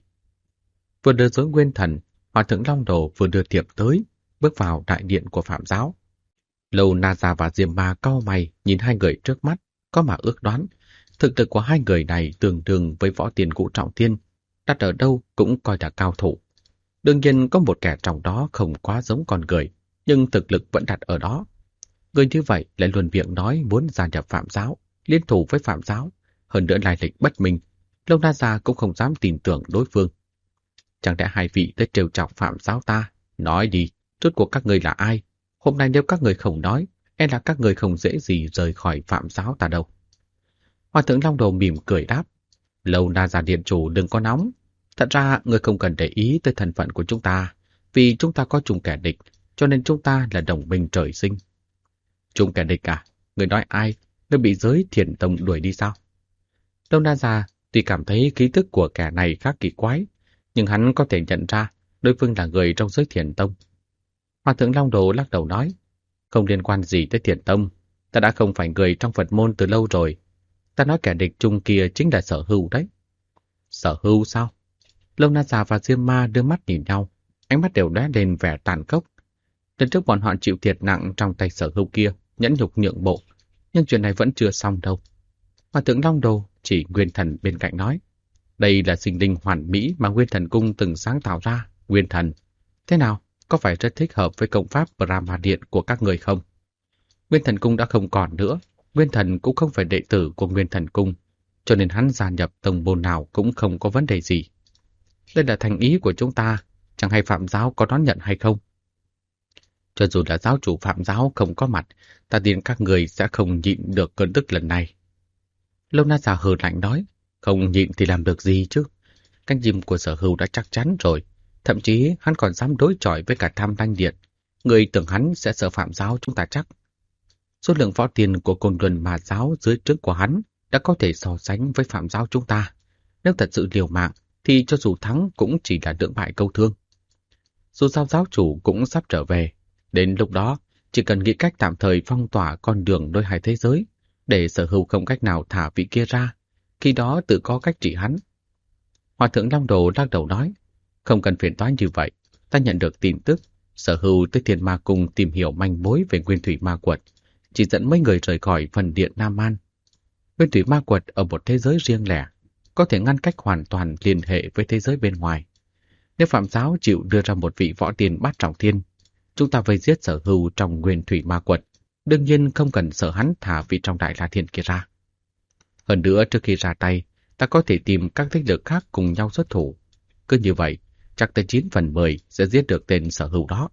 Vừa đưa dối nguyên thần, Hòa thượng Long Đồ vừa đưa thiệp tới, bước vào đại điện của Phạm giáo. Lâu Na Già và Diêm Ma cau mày nhìn hai người trước mắt, có mà ước đoán. Thực lực của hai người này tương đương với Võ Tiên Ngũ Trọng Thiên, đặt ở đâu cũng coi là cao thủ. Đương nhiên có một kẻ trong đó không quá giống con người, nhưng thực lực vẫn đặt ở đó. Người như vậy lại luôn miệng nói muốn gia nhập Phạm giáo, liên thủ với Phạm giáo, hơn nữa lai lịch bất minh. Lâu Na Già cũng không dám tin tưởng đối phương. Chẳng lẽ hai vị tới trêu chọc Phạm giáo ta? Nói đi, rốt cuộc các người là ai? Hôm nay nếu các người không nói, e là các người không dễ gì rời khỏi Phạm giáo ta đâu. Hòa thượng Long Đồ mỉm cười đáp. Lâu Na Già điện chủ đừng có nóng. Thật ra người không cần để ý tới thân phận của chúng ta, vì chúng ta có chung kẻ địch, cho nên chúng ta là đồng minh trời sinh. Chung kẻ địch à? Người nói ai? Người bị giới Thiền Tông đuổi đi sao? Lâu Na Già tuy cảm thấy khí tức của kẻ này khá kỳ quái, nhưng hắn có thể nhận ra đối phương là người trong giới Thiền Tông. Hòa thượng Long Đồ lắc đầu nói, không liên quan gì tới Thiền Tông, ta đã không phải người trong Phật môn từ lâu rồi. Ta nói kẻ địch chung kia chính là Sở Hưu đấy. Sở Hưu sao? Lâu Na Già và Diêm Ma đưa mắt nhìn nhau, ánh mắt đều lóe lên vẻ tàn khốc. Lần trước bọn họ chịu thiệt nặng trong tay Sở Hưu kia, nhẫn nhục nhượng bộ, nhưng chuyện này vẫn chưa xong đâu. Hòa thượng Long Đồ chỉ Nguyên Thần bên cạnh nói, đây là sinh linh hoàn mỹ mà Nguyên Thần Cung từng sáng tạo ra. Nguyên Thần, thế nào? Có phải rất thích hợp với công pháp Brahma Điện của các người không? Nguyên Thần Cung đã không còn nữa, Nguyên Thần cũng không phải đệ tử của Nguyên Thần Cung, cho nên hắn gia nhập tông môn nào cũng không có vấn đề gì. Đây là thành ý của chúng ta, chẳng hay Phạm giáo có đón nhận hay không. Cho dù là giáo chủ Phạm giáo không có mặt, ta tin các người sẽ không nhịn được cơn tức lần này. Lâu Na Già hừ lạnh nói, không nhịn thì làm được gì chứ. Canh chim của Sở Hưu đã chắc chắn rồi, thậm chí hắn còn dám đối chọi với cả Tham Đanh Điện. Người tưởng hắn sẽ sợ Phạm giáo chúng ta chắc. Số lượng võ tiền của Côn Luân Ma giáo dưới trướng của hắn đã có thể so sánh với Phạm giáo chúng ta. Nếu thật sự liều mạng, thì cho dù thắng cũng chỉ là lưỡng bại câu thương. Dù sao giáo chủ cũng sắp trở về, đến lúc đó chỉ cần nghĩ cách tạm thời phong tỏa con đường đôi hai thế giới, để Sở Hưu không cách nào thả vị kia ra, khi đó tự có cách trị hắn. Hòa thượng Long Đồ lắc đầu nói, không cần phiền toái như vậy, ta nhận được tin tức, Sở Hưu tới Thiên Ma Cung tìm hiểu manh mối về Nguyên Thủy Ma Quật, chỉ dẫn mấy người rời khỏi phần điện Nam Man. Nguyên Thủy Ma Quật ở một thế giới riêng lẻ, có thể ngăn cách hoàn toàn liên hệ với thế giới bên ngoài. Nếu Phạm giáo chịu đưa ra một vị võ tiên bát trọng thiên, chúng ta vây giết Sở Hưu trong Nguyên Thủy Ma Quật, đương nhiên không cần sợ hắn thả vị trong Đại La Thiên kia ra. Hơn nữa trước khi ra tay, ta có thể tìm các thế lực khác cùng nhau xuất thủ. Cứ như vậy, chắc tới 9 phần 10 sẽ giết được tên Sở Hưu đó.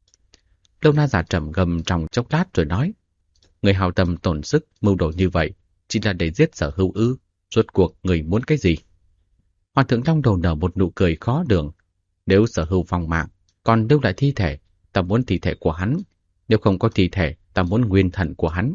Lâu Na Già trầm ngâm trong chốc lát rồi nói, người hào tâm tổn sức mưu đồ như vậy chỉ là để giết Sở Hưu ư? Rốt cuộc người muốn cái gì? Hòa thượng Long Đồ nở một nụ cười khó lường. Nếu Sở Hưu vong mạng, còn lưu lại thi thể, ta muốn thi thể của hắn. Nếu không có thi thể, ta muốn nguyên thần của hắn.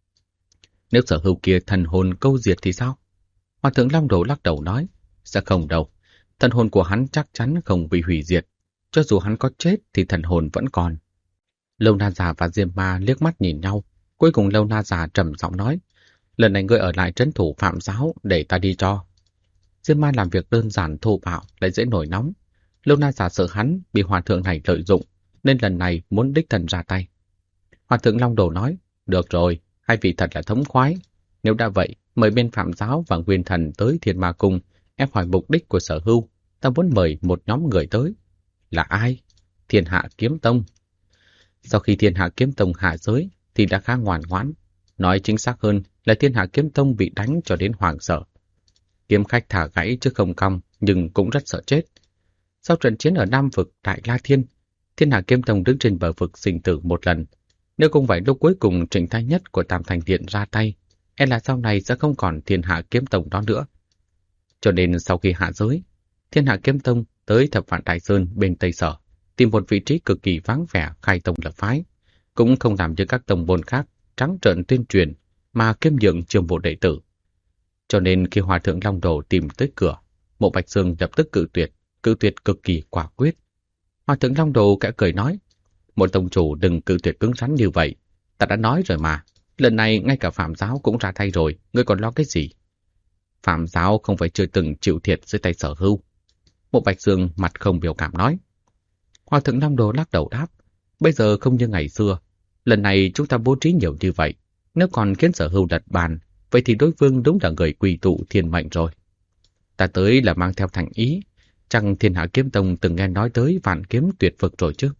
Nếu Sở Hưu kia thần hồn câu diệt thì sao? Hòa thượng Long Đồ lắc đầu nói, sẽ không đâu. Thần hồn của hắn chắc chắn không bị hủy diệt. Cho dù hắn có chết thì thần hồn vẫn còn. Lâu Na Già và Diêm Ma liếc mắt nhìn nhau. Cuối cùng Lâu Na Già trầm giọng nói, lần này ngươi ở lại trấn thủ Phạm giáo để ta đi cho. Diêm Ma làm việc đơn giản thô bạo lại dễ nổi nóng. Lâu Na Già sợ hắn bị hòa thượng này lợi dụng, nên lần này muốn đích thân ra tay. Hòa thượng Long Đồ nói, được rồi, hai vị thật là thống khoái. Nếu đã vậy, mời bên Phạm giáo và Nguyên Thần tới Thiên Ma Cung, ép hỏi mục đích của Sở Hưu. Ta muốn mời một nhóm người tới. Là ai? Thiên Hạ Kiếm Tông. Sau khi Thiên Hạ Kiếm Tông hạ giới thì đã khá ngoan ngoãn. Nói chính xác hơn là Thiên Hạ Kiếm Tông bị đánh cho đến hoảng sợ. Kiếm khách thả gãy chứ không cong, nhưng cũng rất sợ chết. Sau trận chiến ở Nam Vực Đại La Thiên, Thiên Hạ Kiếm Tông đứng trên bờ vực sinh tử một lần. Nếu không phải lúc cuối cùng Trịnh Thái Nhất của Tam Thành Điện ra tay, e là sau này sẽ không còn Thiên Hạ Kiếm Tông đó nữa. Cho nên sau khi hạ giới, Thiên Hạ Kiếm Tông tới Thập Vạn Đại Sơn bên Tây Sở, tìm một vị trí cực kỳ vắng vẻ khai tông lập phái, cũng không làm như các tông môn khác trắng trợn tuyên truyền mà kiêm nhượng chiêu mộ đệ tử. Cho nên khi Hòa thượng Long Đồ tìm tới cửa, Mộ Bạch Dương lập tức cự tuyệt cực kỳ quả quyết, Hòa thượng Long Đồ kẽ cười nói, một tông chủ đừng cự tuyệt cứng rắn như vậy. Ta đã nói rồi mà, lần này ngay cả Phạm Giáo cũng ra tay rồi, ngươi còn lo cái gì? Phạm Giáo không phải chưa từng chịu thiệt dưới tay Sở Hưu. Mộ Bạch Dương mặt không biểu cảm nói. Hòa thượng Long Đồ lắc đầu đáp, bây giờ không như ngày xưa. Lần này chúng ta bố trí nhiều như vậy, nếu còn khiến Sở Hưu lật bàn, vậy thì đối phương đúng là người quỳ tụ thiên mệnh rồi. Ta tới là mang theo thành ý, chẳng Thiên Hạ Kiếm Tông từng nghe nói tới vạn kiếm tuyệt vực rồi chứ?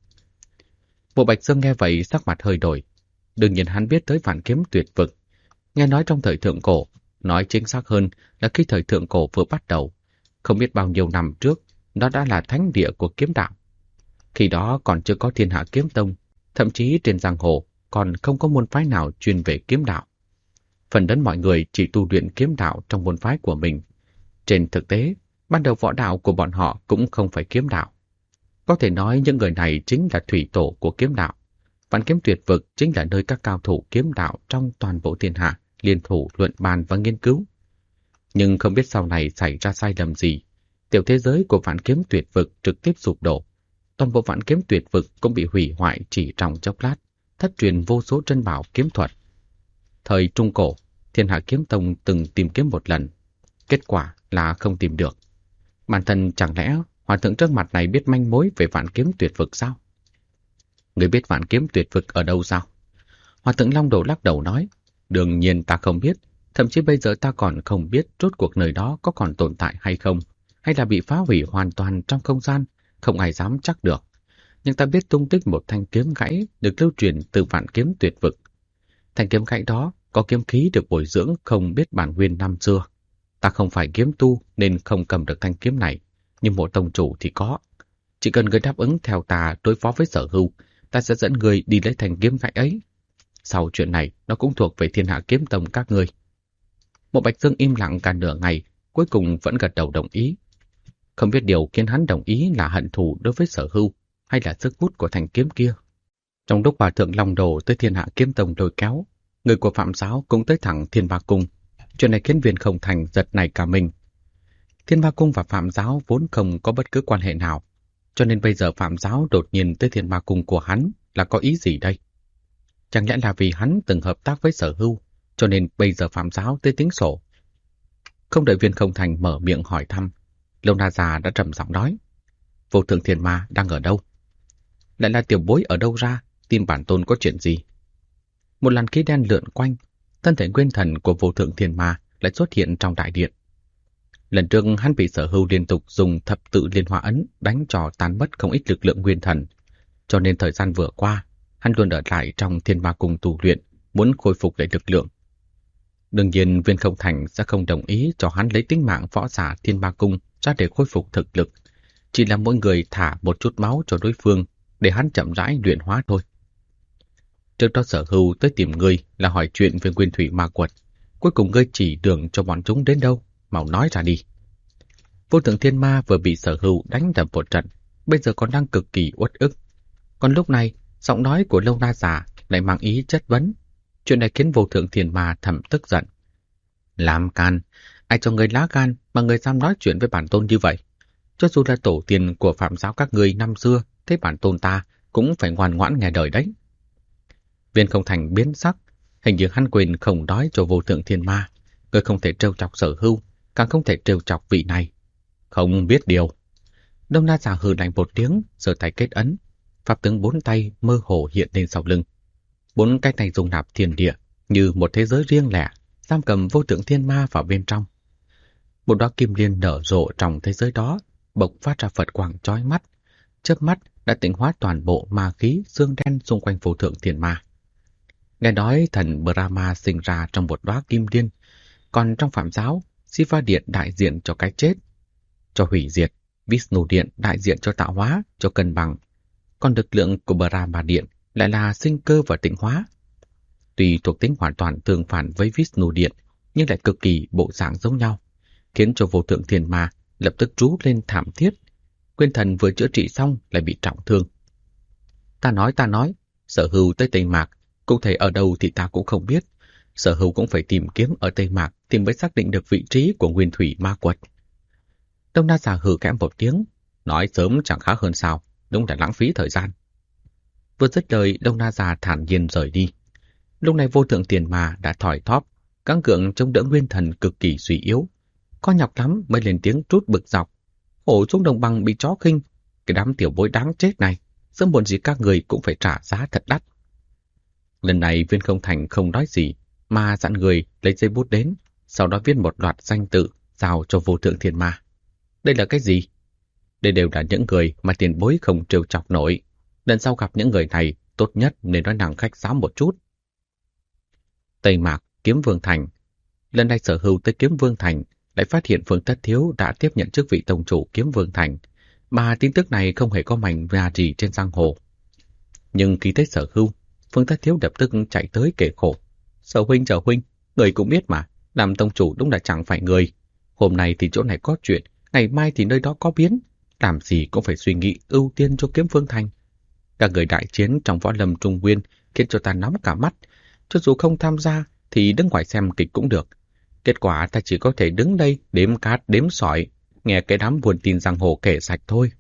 Mộ Bạch Dương nghe vậy sắc mặt hơi đổi. Đương nhiên hắn biết tới vạn kiếm tuyệt vực. Nghe nói trong thời thượng cổ, nói chính xác hơn là khi thời thượng cổ vừa bắt đầu, không biết bao nhiêu năm trước, nó đã là thánh địa của kiếm đạo. Khi đó còn chưa có Thiên Hạ Kiếm Tông, thậm chí trên giang hồ còn không có môn phái nào chuyên về kiếm đạo. Phần lớn mọi người chỉ tu luyện kiếm đạo trong môn phái của mình. Trên thực tế, ban đầu võ đạo của bọn họ cũng không phải kiếm đạo. Có thể nói những người này chính là thủy tổ của kiếm đạo. Vạn kiếm tuyệt vực chính là nơi các cao thủ kiếm đạo trong toàn bộ thiên hạ liên thủ luận bàn và nghiên cứu. Nhưng không biết sau này xảy ra sai lầm gì, tiểu thế giới của vạn kiếm tuyệt vực trực tiếp sụp đổ. Toàn bộ vạn kiếm tuyệt vực cũng bị hủy hoại chỉ trong chốc lát, thất truyền vô số珍bảo kiếm thuật. Thời Trung Cổ, Thiên Hạ Kiếm Tông từng tìm kiếm một lần, kết quả là không tìm được. Bản thân chẳng lẽ hòa thượng trước mặt này biết manh mối về vạn kiếm tuyệt vực sao? Người biết vạn kiếm tuyệt vực ở đâu sao? Hòa thượng Long Đồ lắc đầu nói, đương nhiên ta không biết, thậm chí bây giờ ta còn không biết rốt cuộc nơi đó có còn tồn tại hay không, hay là bị phá hủy hoàn toàn trong không gian, không ai dám chắc được. Nhưng ta biết tung tích một thanh kiếm gãy được lưu truyền từ vạn kiếm tuyệt vực. Thanh kiếm gãy đó có kiếm khí được bồi dưỡng không biết bản nguyên năm xưa. Ta không phải kiếm tu nên không cầm được thanh kiếm này, nhưng một tông chủ thì có. Chỉ cần người đáp ứng theo ta đối phó với Sở Hưu, ta sẽ dẫn người đi lấy thanh kiếm gãy ấy. Sau chuyện này, nó cũng thuộc về Thiên Hạ Kiếm Tông các ngươi. Mộ Bạch Dương im lặng cả nửa ngày, cuối cùng vẫn gật đầu đồng ý. Không biết điều khiến hắn đồng ý là hận thù đối với Sở Hưu, hay là sức hút của thanh kiếm kia. Trong lúc hòa thượng Long Đồ tới Thiên Hạ Kiếm Tông lôi kéo, người của Phạm Giáo cũng tới thẳng Thiên Ba Cung. Chuyện này khiến Viên Không Thành giật nảy cả mình. Thiên Ba Cung và Phạm Giáo vốn không có bất cứ quan hệ nào, cho nên bây giờ Phạm Giáo đột nhiên tới Thiên Ba Cung của hắn là có ý gì đây? Chẳng lẽ là vì hắn từng hợp tác với Sở Hưu, cho nên bây giờ Phạm Giáo tới tính sổ? Không đợi Viên Không Thành mở miệng hỏi thăm, Lâu Na già đã trầm giọng nói, Vô Thượng Thiên Ma đang ở đâu? Lại là tiểu bối ở đâu ra, tìm bản tôn có chuyện gì? Một làn khí đen lượn quanh, thân thể nguyên thần của Vô Thượng Thiên Ma lại xuất hiện trong đại điện. Lần trước hắn bị Sở Hưu liên tục dùng thập tự liên hoa ấn đánh trò tán mất không ít lực lượng nguyên thần, cho nên thời gian vừa qua, hắn luôn ở lại trong Thiên Ba Cung tu luyện, muốn khôi phục lại lực lượng. Đương nhiên Viên Không Thành sẽ không đồng ý cho hắn lấy tính mạng võ giả Thiên Ba Cung ra để khôi phục thực lực, chỉ là mỗi người thả một chút máu cho đối phương để hắn chậm rãi luyện hóa thôi. Trước đó Sở Hưu tới tìm ngươi là hỏi chuyện về Nguyên Thủy Ma Quật, cuối cùng ngươi chỉ đường cho bọn chúng đến đâu, mau nói ra đi. Vô Thượng Thiên Ma vừa bị Sở Hưu đánh đập một trận, bây giờ còn đang cực kỳ uất ức. Còn lúc này, giọng nói của Lâu Na già lại mang ý chất vấn. Chuyện này khiến Vô Thượng Thiên Ma thầm tức giận. Làm can, ai cho người lá gan mà người dám nói chuyện với bản tôn như vậy? Cho dù là tổ tiên của Phạm Giáo các ngươi năm xưa, thế bản tôn ta cũng phải ngoan ngoãn nghe đời đấy. Viên Không Thành biến sắc, hình như hắn quên không nói cho Vô Thượng Thiên Ma, người không thể trêu chọc Sở Hưu, càng không thể trêu chọc vị này. Không biết điều. Đông Na già hừ lạnh một tiếng, giơ tay kết ấn, pháp tướng 4 tay mơ hồ hiện lên sau lưng. 4 cái tay dung nạp thiên địa như một thế giới riêng lẻ, giam cầm Vô Thượng Thiên Ma vào bên trong. Một đóa kim liên nở rộ trong thế giới đó, bộc phát ra Phật quang chói mắt, chớp mắt đã tịnh hóa toàn bộ ma khí xương đen xung quanh Vô Thượng Thiên Ma. Nghe nói thần Brahma sinh ra trong một đóa kim liên, còn trong Phạm Giáo, Siva Điện đại diện cho cái chết, cho hủy diệt, Vishnu Điện đại diện cho tạo hóa, cho cân bằng, còn lực lượng của Brahma Điện lại là sinh cơ và tịnh hóa. Tuy thuộc tính hoàn toàn tương phản với Vishnu Điện, nhưng lại cực kỳ bộ dạng giống nhau, khiến cho Vô Thượng Thiên Ma lập tức trú lên thảm thiết. Nguyên thần vừa chữa trị xong lại bị trọng thương. Ta nói, Sở Hưu tới Tây Mạc, cụ thể ở đâu thì ta cũng không biết. Sở Hưu cũng phải tìm kiếm ở Tây Mạc thì mới xác định được vị trí của Nguyên Thủy Ma Quật. Đông Na già hừ kẽm một tiếng, nói sớm chẳng khá hơn sao. đúng là lãng phí thời gian. Vừa dứt lời, Đông Na già thản nhiên rời đi. Lúc này Vô Thượng Tiền Ma đã thỏi thóp, gắng gượng chống đỡ nguyên thần cực kỳ suy yếu. Có nhọc lắm mới lên tiếng trút bực dọc. Hổ xuống đồng bằng bị chó khinh, cái đám tiểu bối đáng chết này, sớm muộn gì các người cũng phải trả giá thật đắt. Lần này Viên Không Thành không nói gì, mà dặn người lấy giấy bút đến, sau đó viết một loạt danh tự giao cho Vô Thượng Thiên Ma. Đây là cái gì? Đây đều là những người mà tiền bối không trêu chọc nổi. Lần sau gặp những người này, tốt nhất nên nói năng khách sáo một chút. Tây Mạc, Kiếm Vương Thành. Lần này Sở Hưu tới Kiếm Vương Thành, lại phát hiện Phương Tất Thiếu đã tiếp nhận chức vị tông chủ Kiếm Vương Thành, mà tin tức này không hề có mảnh và gì trên giang hồ. Nhưng khi thấy Sở Hưu, Phương Tất Thiếu lập tức chạy tới kể khổ. Sở huynh, người cũng biết mà, làm tông chủ đúng là chẳng phải người. Hôm nay thì chỗ này có chuyện, ngày mai thì nơi đó có biến. Làm gì cũng phải suy nghĩ ưu tiên cho Kiếm Vương Thành. Các người đại chiến trong võ lâm Trung Nguyên khiến cho ta nóng cả mắt. Cho dù không tham gia thì đứng ngoài xem kịch cũng được. Kết quả ta chỉ có thể đứng đây đếm cát đếm sỏi, nghe cái đám buồn tin giang hồ kể sạch thôi.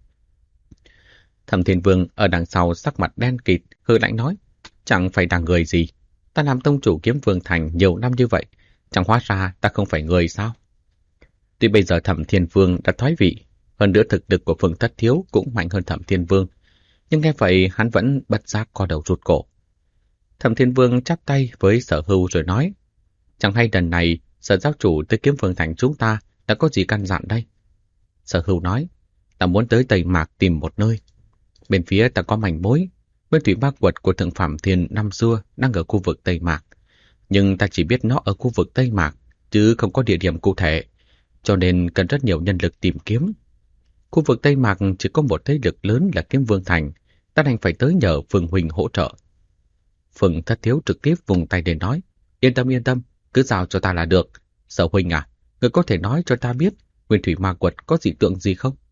Thẩm Thiên Vương ở đằng sau sắc mặt đen kịt, hừ lạnh nói, chẳng phải là người gì. Ta làm tông chủ Kiếm Vương Thành nhiều năm như vậy, chẳng hóa ra ta không phải người sao? Tuy bây giờ Thẩm Thiên Vương đã thoái vị, hơn nữa thực lực của Phương Tất Thiếu cũng mạnh hơn Thẩm Thiên Vương, nhưng nghe vậy hắn vẫn bất giác co đầu rụt cổ. Thẩm Thiên Vương chắp tay với Sở Hưu rồi nói, chẳng hay lần này Sở giáo chủ tới Kiếm Vương Thành chúng ta đã có gì căn dặn đây? Sở Hưu nói, ta muốn tới Tây Mạc tìm một nơi. Bên phía ta có mảnh mối, Nguyên thủy ma quật của Thượng Phạm Thiên năm xưa đang ở khu vực Tây Mạc, nhưng ta chỉ biết nó ở khu vực Tây Mạc, chứ không có địa điểm cụ thể, cho nên cần rất nhiều nhân lực tìm kiếm. Khu vực Tây Mạc chỉ có một thế lực lớn là Kiếm Vương Thành, ta đành phải tới nhờ Phương huynh hỗ trợ. Phương Thất Thiếu trực tiếp vùng tay để nói, yên tâm, cứ giao cho ta là được. Sở huynh à, người có thể nói cho ta biết Nguyên thủy ma quật có dị tượng gì không?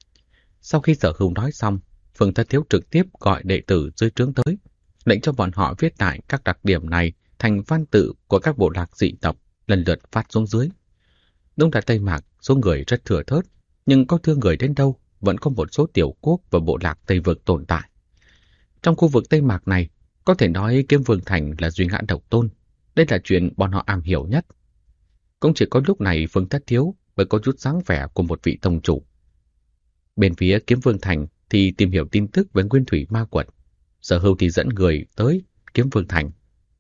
Sau khi Sở Hưu nói xong, Phương Thất Thiếu trực tiếp gọi đệ tử dưới trướng tới, lệnh cho bọn họ viết lại các đặc điểm này thành văn tự của các bộ lạc dị tộc, lần lượt phát xuống dưới. Đúng là Tây Mạc số người rất thừa thớt, nhưng có thương người đến đâu vẫn có một số tiểu quốc và bộ lạc Tây Vực tồn tại. Trong khu vực Tây Mạc này, có thể nói Kiếm Vương Thành là duy ngã độc tôn, đây là chuyện bọn họ am hiểu nhất. Cũng chỉ có lúc này Phương Thất Thiếu mới có chút dáng vẻ của một vị tông chủ. Bên phía Kiếm Vương Thành thì tìm hiểu tin tức về Nguyên thủy ma quật, Sở Hưu thì dẫn người tới Kiếm Vương Thành.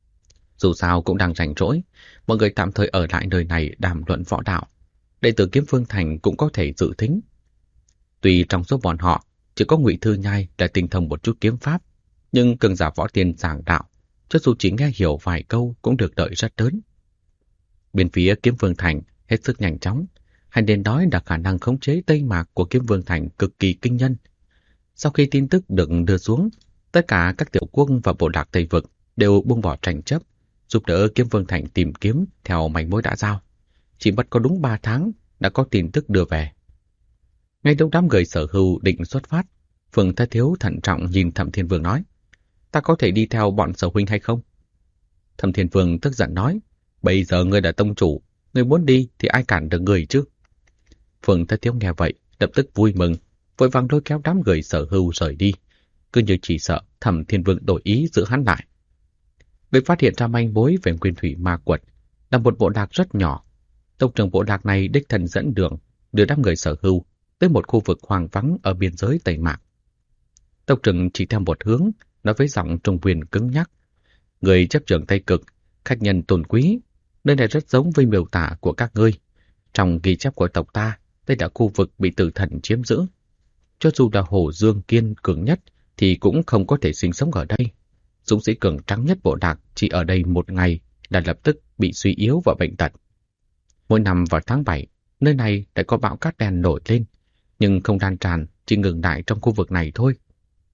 Dù sao cũng đang rảnh rỗi, mọi người tạm thời ở lại nơi này đàm luận võ đạo. Đệ tử Kiếm Vương Thành cũng có thể dự thính. Tuy trong số bọn họ chỉ có Ngụy Thư Nhai là tinh thông một chút kiếm pháp, nhưng cường giả võ tiên giảng đạo, cho dù chỉ nghe hiểu vài câu cũng được đợi rất lớn. Bên phía Kiếm Vương Thành hết sức nhanh chóng, hay nên nói là khả năng khống chế Tây Mạc của Kiếm Vương Thành cực kỳ kinh nhân. Sau khi tin tức được đưa xuống, tất cả các tiểu quốc và bộ lạc Tây Vực đều buông bỏ tranh chấp, giúp đỡ Kiếm Vương Thành tìm kiếm theo manh mối đã giao. Chỉ mất có đúng 3 tháng đã có tin tức đưa về. Ngay lúc đám người Sở Hưu định xuất phát, Phương Thất Thiếu thận trọng nhìn Thẩm Thiên Vương nói, ta có thể đi theo bọn Sở huynh hay không? Thẩm Thiên Vương tức giận nói, bây giờ ngươi là tông chủ, ngươi muốn đi thì ai cản được ngươi chứ? Phương Thất Thiếu nghe vậy, lập tức vui mừng, vội vàng lôi kéo đám người Sở Hưu rời đi, cứ như chỉ sợ Thẩm Thiên Vương đổi ý giữ hắn lại. Việc phát hiện ra manh mối về Nguyên thủy ma quật là một bộ lạc rất nhỏ. Tộc trưởng bộ lạc này đích thân dẫn đường, đưa đám người Sở Hưu tới một khu vực hoang vắng ở biên giới Tây Mạc. Tộc trưởng chỉ theo một hướng, nói với giọng Trung Nguyên cứng nhắc, người chấp trưởng Tây Cực, khách nhân tôn quý, nơi này rất giống với miêu tả của các ngươi. Trong ghi chép của tộc ta, đây là khu vực bị tử thần chiếm giữ. Cho dù là Hồ Dương kiên cường nhất thì cũng không có thể sinh sống ở đây. Dũng sĩ cường trắng nhất bộ lạc chỉ ở đây một ngày đã lập tức bị suy yếu và bệnh tật. Mỗi năm vào tháng 7, nơi này lại có bão cát đen nổi lên, nhưng không lan tràn, chỉ ngừng lại trong khu vực này thôi.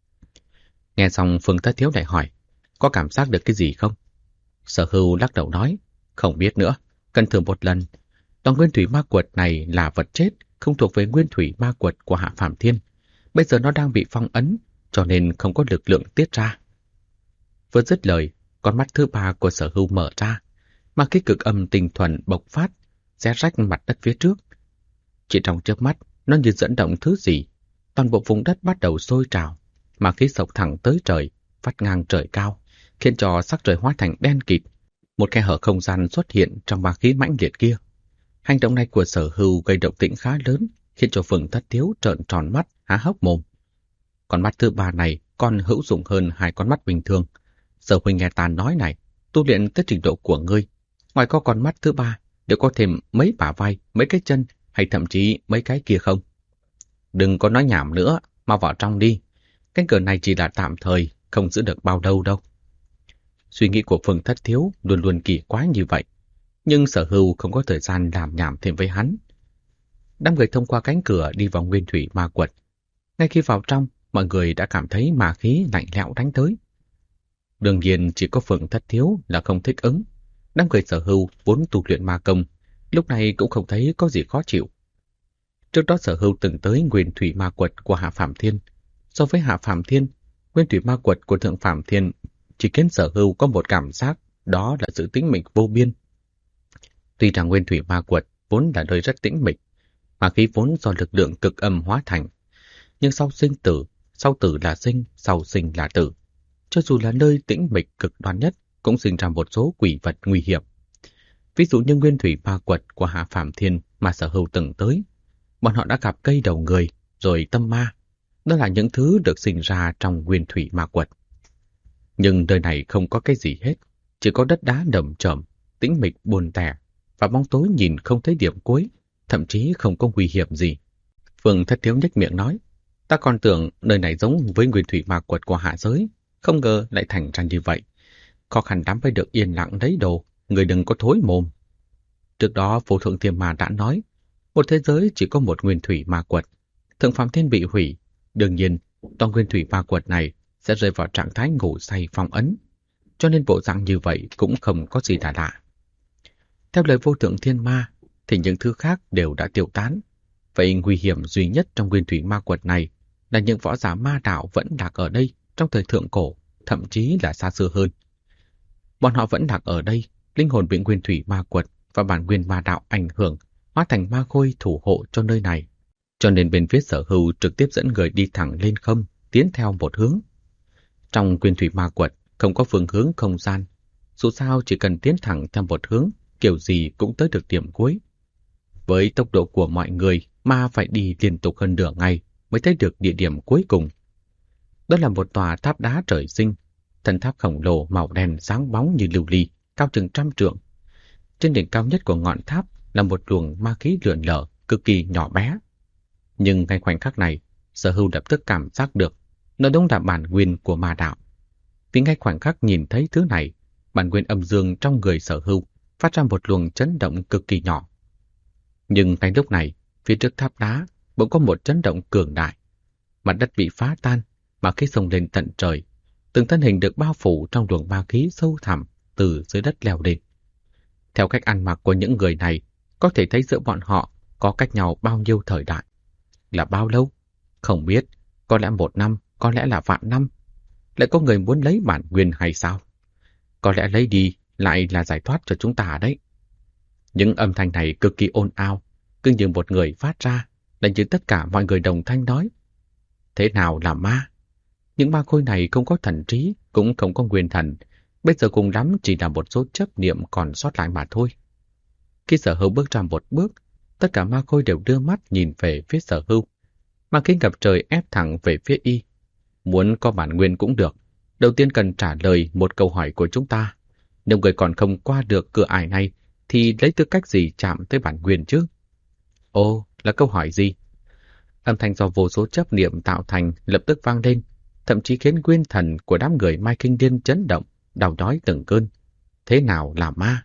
Nghe xong Phương Thất Thiếu lại hỏi, có cảm giác được cái gì không? Sở Hưu lắc đầu nói, không biết nữa, cần thử một lần. Toàn Nguyên thủy ma quật này là vật chết, không thuộc về Nguyên thủy ma quật của Hạ Phạm Thiên. Bây giờ nó đang bị phong ấn, cho nên không có lực lượng tiết ra. Vừa dứt lời, con mắt thứ ba của Sở Hưu mở ra, mà cái cực âm tinh thuần bộc phát, xé rách mặt đất phía trước. Chỉ trong chớp mắt, nó như dẫn động thứ gì. toàn bộ vùng đất bắt đầu sôi trào, mà khí sộc thẳng tới trời, vắt ngang trời cao, khiến cho sắc trời hóa thành đen kịt. Một khe hở không gian xuất hiện trong ma khí mãnh liệt kia. Hành động này của Sở Hưu gây động tĩnh khá lớn, khiến cho Phượng Thất Thiếu trợn tròn mắt, há hốc mồm. Con mắt thứ ba này còn hữu dụng hơn hai con mắt bình thường. Sở huynh nghe ta nói này, tu luyện tới trình độ của ngươi, ngoài có con mắt thứ ba, đều có thêm mấy bả vai, mấy cái chân, hay thậm chí mấy cái kia không? Đừng có nói nhảm nữa, mau vào trong đi. Cánh cửa này chỉ là tạm thời, không giữ được bao lâu đâu. Suy nghĩ của Phượng Thất Thiếu luôn luôn kỳ quái như vậy, nhưng Sở Hưu không có thời gian làm nhảm thêm với hắn. Đám người thông qua cánh cửa đi vào Nguyên Thủy Ma Quật. Ngay khi vào trong, mọi người đã cảm thấy ma khí lạnh lẽo đánh tới. Đương nhiên chỉ có Phượng Thất Thiếu là không thích ứng. Đám người Sở Hưu vốn tu luyện ma công, lúc này cũng không thấy có gì khó chịu. Trước đó Sở Hưu từng tới Nguyên Thủy Ma Quật của Hạ Phàm Thiên. So với Hạ Phàm Thiên, Nguyên Thủy Ma Quật của Thượng Phàm Thiên chỉ khiến Sở Hưu có một cảm giác, đó là sự tĩnh mịch vô biên. Tuy rằng Nguyên Thủy Ma Quật vốn là nơi rất tĩnh mịch, mà khí vốn do lực lượng cực âm hóa thành, nhưng sau sinh tử, sau tử là sinh, sau sinh là tử. Cho dù là nơi tĩnh mịch cực đoan nhất, cũng sinh ra một số quỷ vật nguy hiểm. Ví dụ như Nguyên Thủy Ma Quật của Hạ Phàm Thiên mà Sở Hưu từng tới, bọn họ đã gặp cây đầu người, rồi tâm ma. Đó là những thứ được sinh ra trong Nguyên Thủy Ma Quật. Nhưng nơi này không có cái gì hết, chỉ có đất đá đầm chởm, tĩnh mịch buồn tẻ, và bóng tối nhìn không thấy điểm cuối, thậm chí không có nguy hiểm gì. Phượng Thất Thiếu nhếch miệng nói, ta còn tưởng nơi này giống với Nguyên Thủy Ma Quật của hạ giới, không ngờ lại thành ra như vậy. Khó khăn lắm mới được yên lặng lấy đồ, người đừng có thối mồm. Trước đó Vô Thượng Thiên Ma đã nói, một thế giới chỉ có một Nguyên Thủy Ma Quật, Thượng Phàm Thiên bị hủy, đương nhiên toàn Nguyên Thủy Ma Quật này sẽ rơi vào trạng thái ngủ say phong ấn, cho nên bộ dạng như vậy cũng không có gì lạ. Theo lời Vô Thượng Thiên Ma thì những thứ khác đều đã tiêu tán. Vậy nguy hiểm duy nhất trong Nguyên Thủy Ma Quật này là những võ giả ma đạo vẫn lạc ở đây trong thời thượng cổ, thậm chí là xa xưa hơn. Bọn họ vẫn lạc ở đây, linh hồn bị Nguyên Thủy Ma Quật và bản nguyên ma đạo ảnh hưởng, hóa thành ma khôi thủ hộ cho nơi này. Cho nên bên phía Sở Hưu trực tiếp dẫn người đi thẳng lên không, tiến theo một hướng. Trong Nguyên Thủy Ma Quật không có phương hướng không gian, dù sao chỉ cần tiến thẳng theo một hướng, kiểu gì cũng tới được điểm cuối. Với tốc độ của mọi người mà phải đi liên tục hơn nửa ngày mới tới được địa điểm cuối cùng. Đó là một tòa tháp đá trời sinh, thân tháp khổng lồ màu đen sáng bóng như lưu ly, cao chừng 100 trượng. Trên đỉnh cao nhất của ngọn tháp là một luồng ma khí lượn lờ, cực kỳ nhỏ bé. Nhưng ngay khoảnh khắc này, Sở Hưu lập tức cảm giác được nó đúng là bản nguyên của ma đạo. Vì ngay khoảnh khắc nhìn thấy thứ này, bản nguyên âm dương trong người Sở Hưu phát ra một luồng chấn động cực kỳ nhỏ. Nhưng ngay lúc này, phía trước tháp đá bỗng có một chấn động cường đại. Mặt đất bị phá tan, mà khí xông lên tận trời. Từng thân hình được bao phủ trong luồng ma khí sâu thẳm từ dưới đất leo lên. Theo cách ăn mặc của những người này, có thể thấy giữa bọn họ có cách nhau bao nhiêu thời đại. Là bao lâu? Không biết, có lẽ 1 năm, có lẽ là vạn năm. Lại có người muốn lấy bản nguyên hay sao? Có lẽ lấy đi lại là giải thoát cho chúng ta đấy. Những âm thanh này cực kỳ ồn ào, cứ như một người phát ra, đánh như tất cả mọi người đồng thanh nói. Thế nào là ma? Những ma khôi này không có thần trí, cũng không có nguyên thần, bây giờ cùng lắm chỉ là một số chấp niệm còn sót lại mà thôi. Khi Sở Hưu bước ra một bước, tất cả ma khôi đều đưa mắt nhìn về phía Sở Hưu. Ma khí ngập trời ép thẳng về phía y. Muốn có bản nguyên cũng được, đầu tiên cần trả lời một câu hỏi của chúng ta. Nếu người còn không qua được cửa ải này, thì lấy tư cách gì chạm tới bản nguyên chứ? Ồ, là câu hỏi gì? Âm thanh do vô số chấp niệm tạo thành lập tức vang lên, thậm chí khiến nguyên thần của đám người Mai Kinh Điên chấn động, đau đói từng cơn. Thế nào là ma?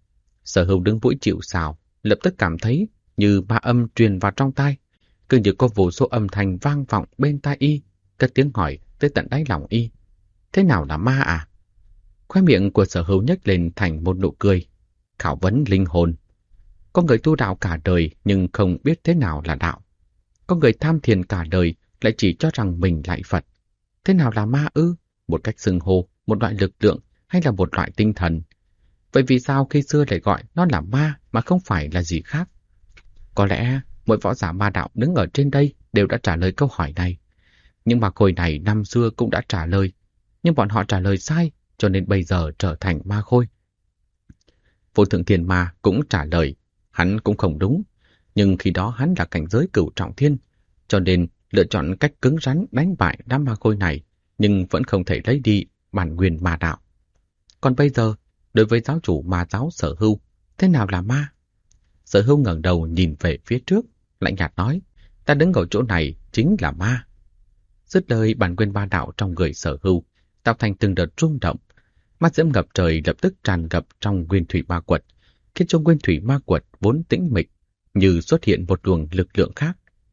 Sở Hưu đứng mũi chịu sào, lập tức cảm thấy như ma âm truyền vào trong tai, cứ như có vô số âm thanh vang vọng bên tai y, cất tiếng hỏi tới tận đáy lòng y. Thế nào là ma à? Khóe miệng của Sở Hưu nhếch lên thành một nụ cười. Khảo vấn linh hồn. Có người tu đạo cả đời nhưng không biết thế nào là đạo. Có người tham thiền cả đời lại chỉ cho rằng mình lại Phật. Thế nào là ma ư? Một cách xưng hô, một loại lực lượng hay là một loại tinh thần? Vậy vì sao khi xưa lại gọi nó là ma mà không phải là gì khác? Có lẽ mỗi võ giả ma đạo đứng ở trên đây đều đã trả lời câu hỏi này. Nhưng mà khôi này năm xưa cũng đã trả lời, nhưng bọn họ trả lời sai, cho nên bây giờ trở thành ma khôi. Vô thượng thiên ma cũng trả lời, hắn cũng không đúng, nhưng khi đó hắn là cảnh giới cửu trọng thiên, cho nên lựa chọn cách cứng rắn đánh bại đám ma khôi này, nhưng vẫn không thể lấy đi bản nguyên ma đạo. Còn bây giờ, đối với giáo chủ ma giáo Sở Hưu, thế nào là ma? Sở Hưu ngẩng đầu nhìn về phía trước, lạnh nhạt nói, ta đứng ở chỗ này chính là ma. Dứt lời, bản nguyên ma đạo trong người Sở Hưu tạo thành từng đợt rung động. Ma diễm ngập trời lập tức tràn ngập trong nguyên thủy ma quật, khiến cho nguyên thủy ma quật vốn tĩnh mịch như xuất hiện một luồng lực lượng khác.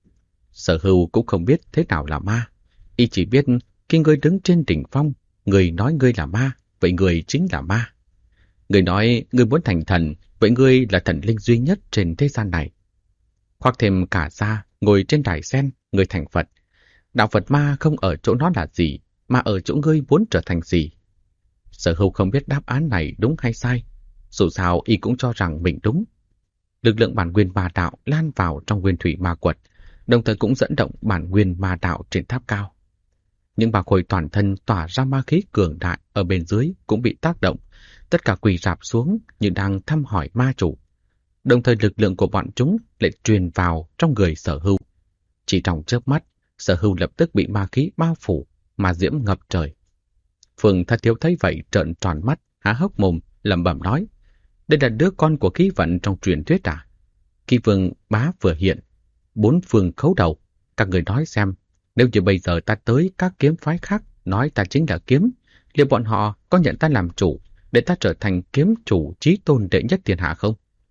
Sở Hưu cũng không biết thế nào là ma, y chỉ biết khi ngươi đứng trên đỉnh phong, người nói ngươi là ma, vậy người chính là ma. Người nói ngươi muốn thành thần, vậy ngươi là thần linh duy nhất trên thế gian này. Khoác thêm cả da, ngồi trên đài sen, người thành Phật. Đạo Phật ma không ở chỗ nó là gì, mà ở chỗ ngươi muốn trở thành gì. Sở Hưu không biết đáp án này đúng hay sai, dù sao y cũng cho rằng mình đúng. Lực lượng bản nguyên ma đạo lan vào trong nguyên thủy ma quật, đồng thời cũng dẫn động bản nguyên ma đạo trên tháp cao. Những bà khôi toàn thân tỏa ra ma khí cường đại ở bên dưới cũng bị tác động, tất cả quỳ rạp xuống như đang thăm hỏi ma chủ. Đồng thời lực lượng của bọn chúng lại truyền vào trong người Sở Hưu. Chỉ trong chớp mắt, Sở Hưu lập tức bị ma khí bao phủ, ma diễm ngập trời. Phượng Thất Thiếu thấy vậy trợn tròn mắt, há hốc mồm, lẩm bẩm nói: đây là đứa con của khí vận trong truyền thuyết à? Khi vương bá vừa hiện, bốn phương khấu đầu, các người nói xem, nếu như bây giờ ta tới các kiếm phái khác nói ta chính là kiếm, liệu bọn họ có nhận ta làm chủ để ta trở thành kiếm chủ chí tôn đệ nhất thiên hạ không?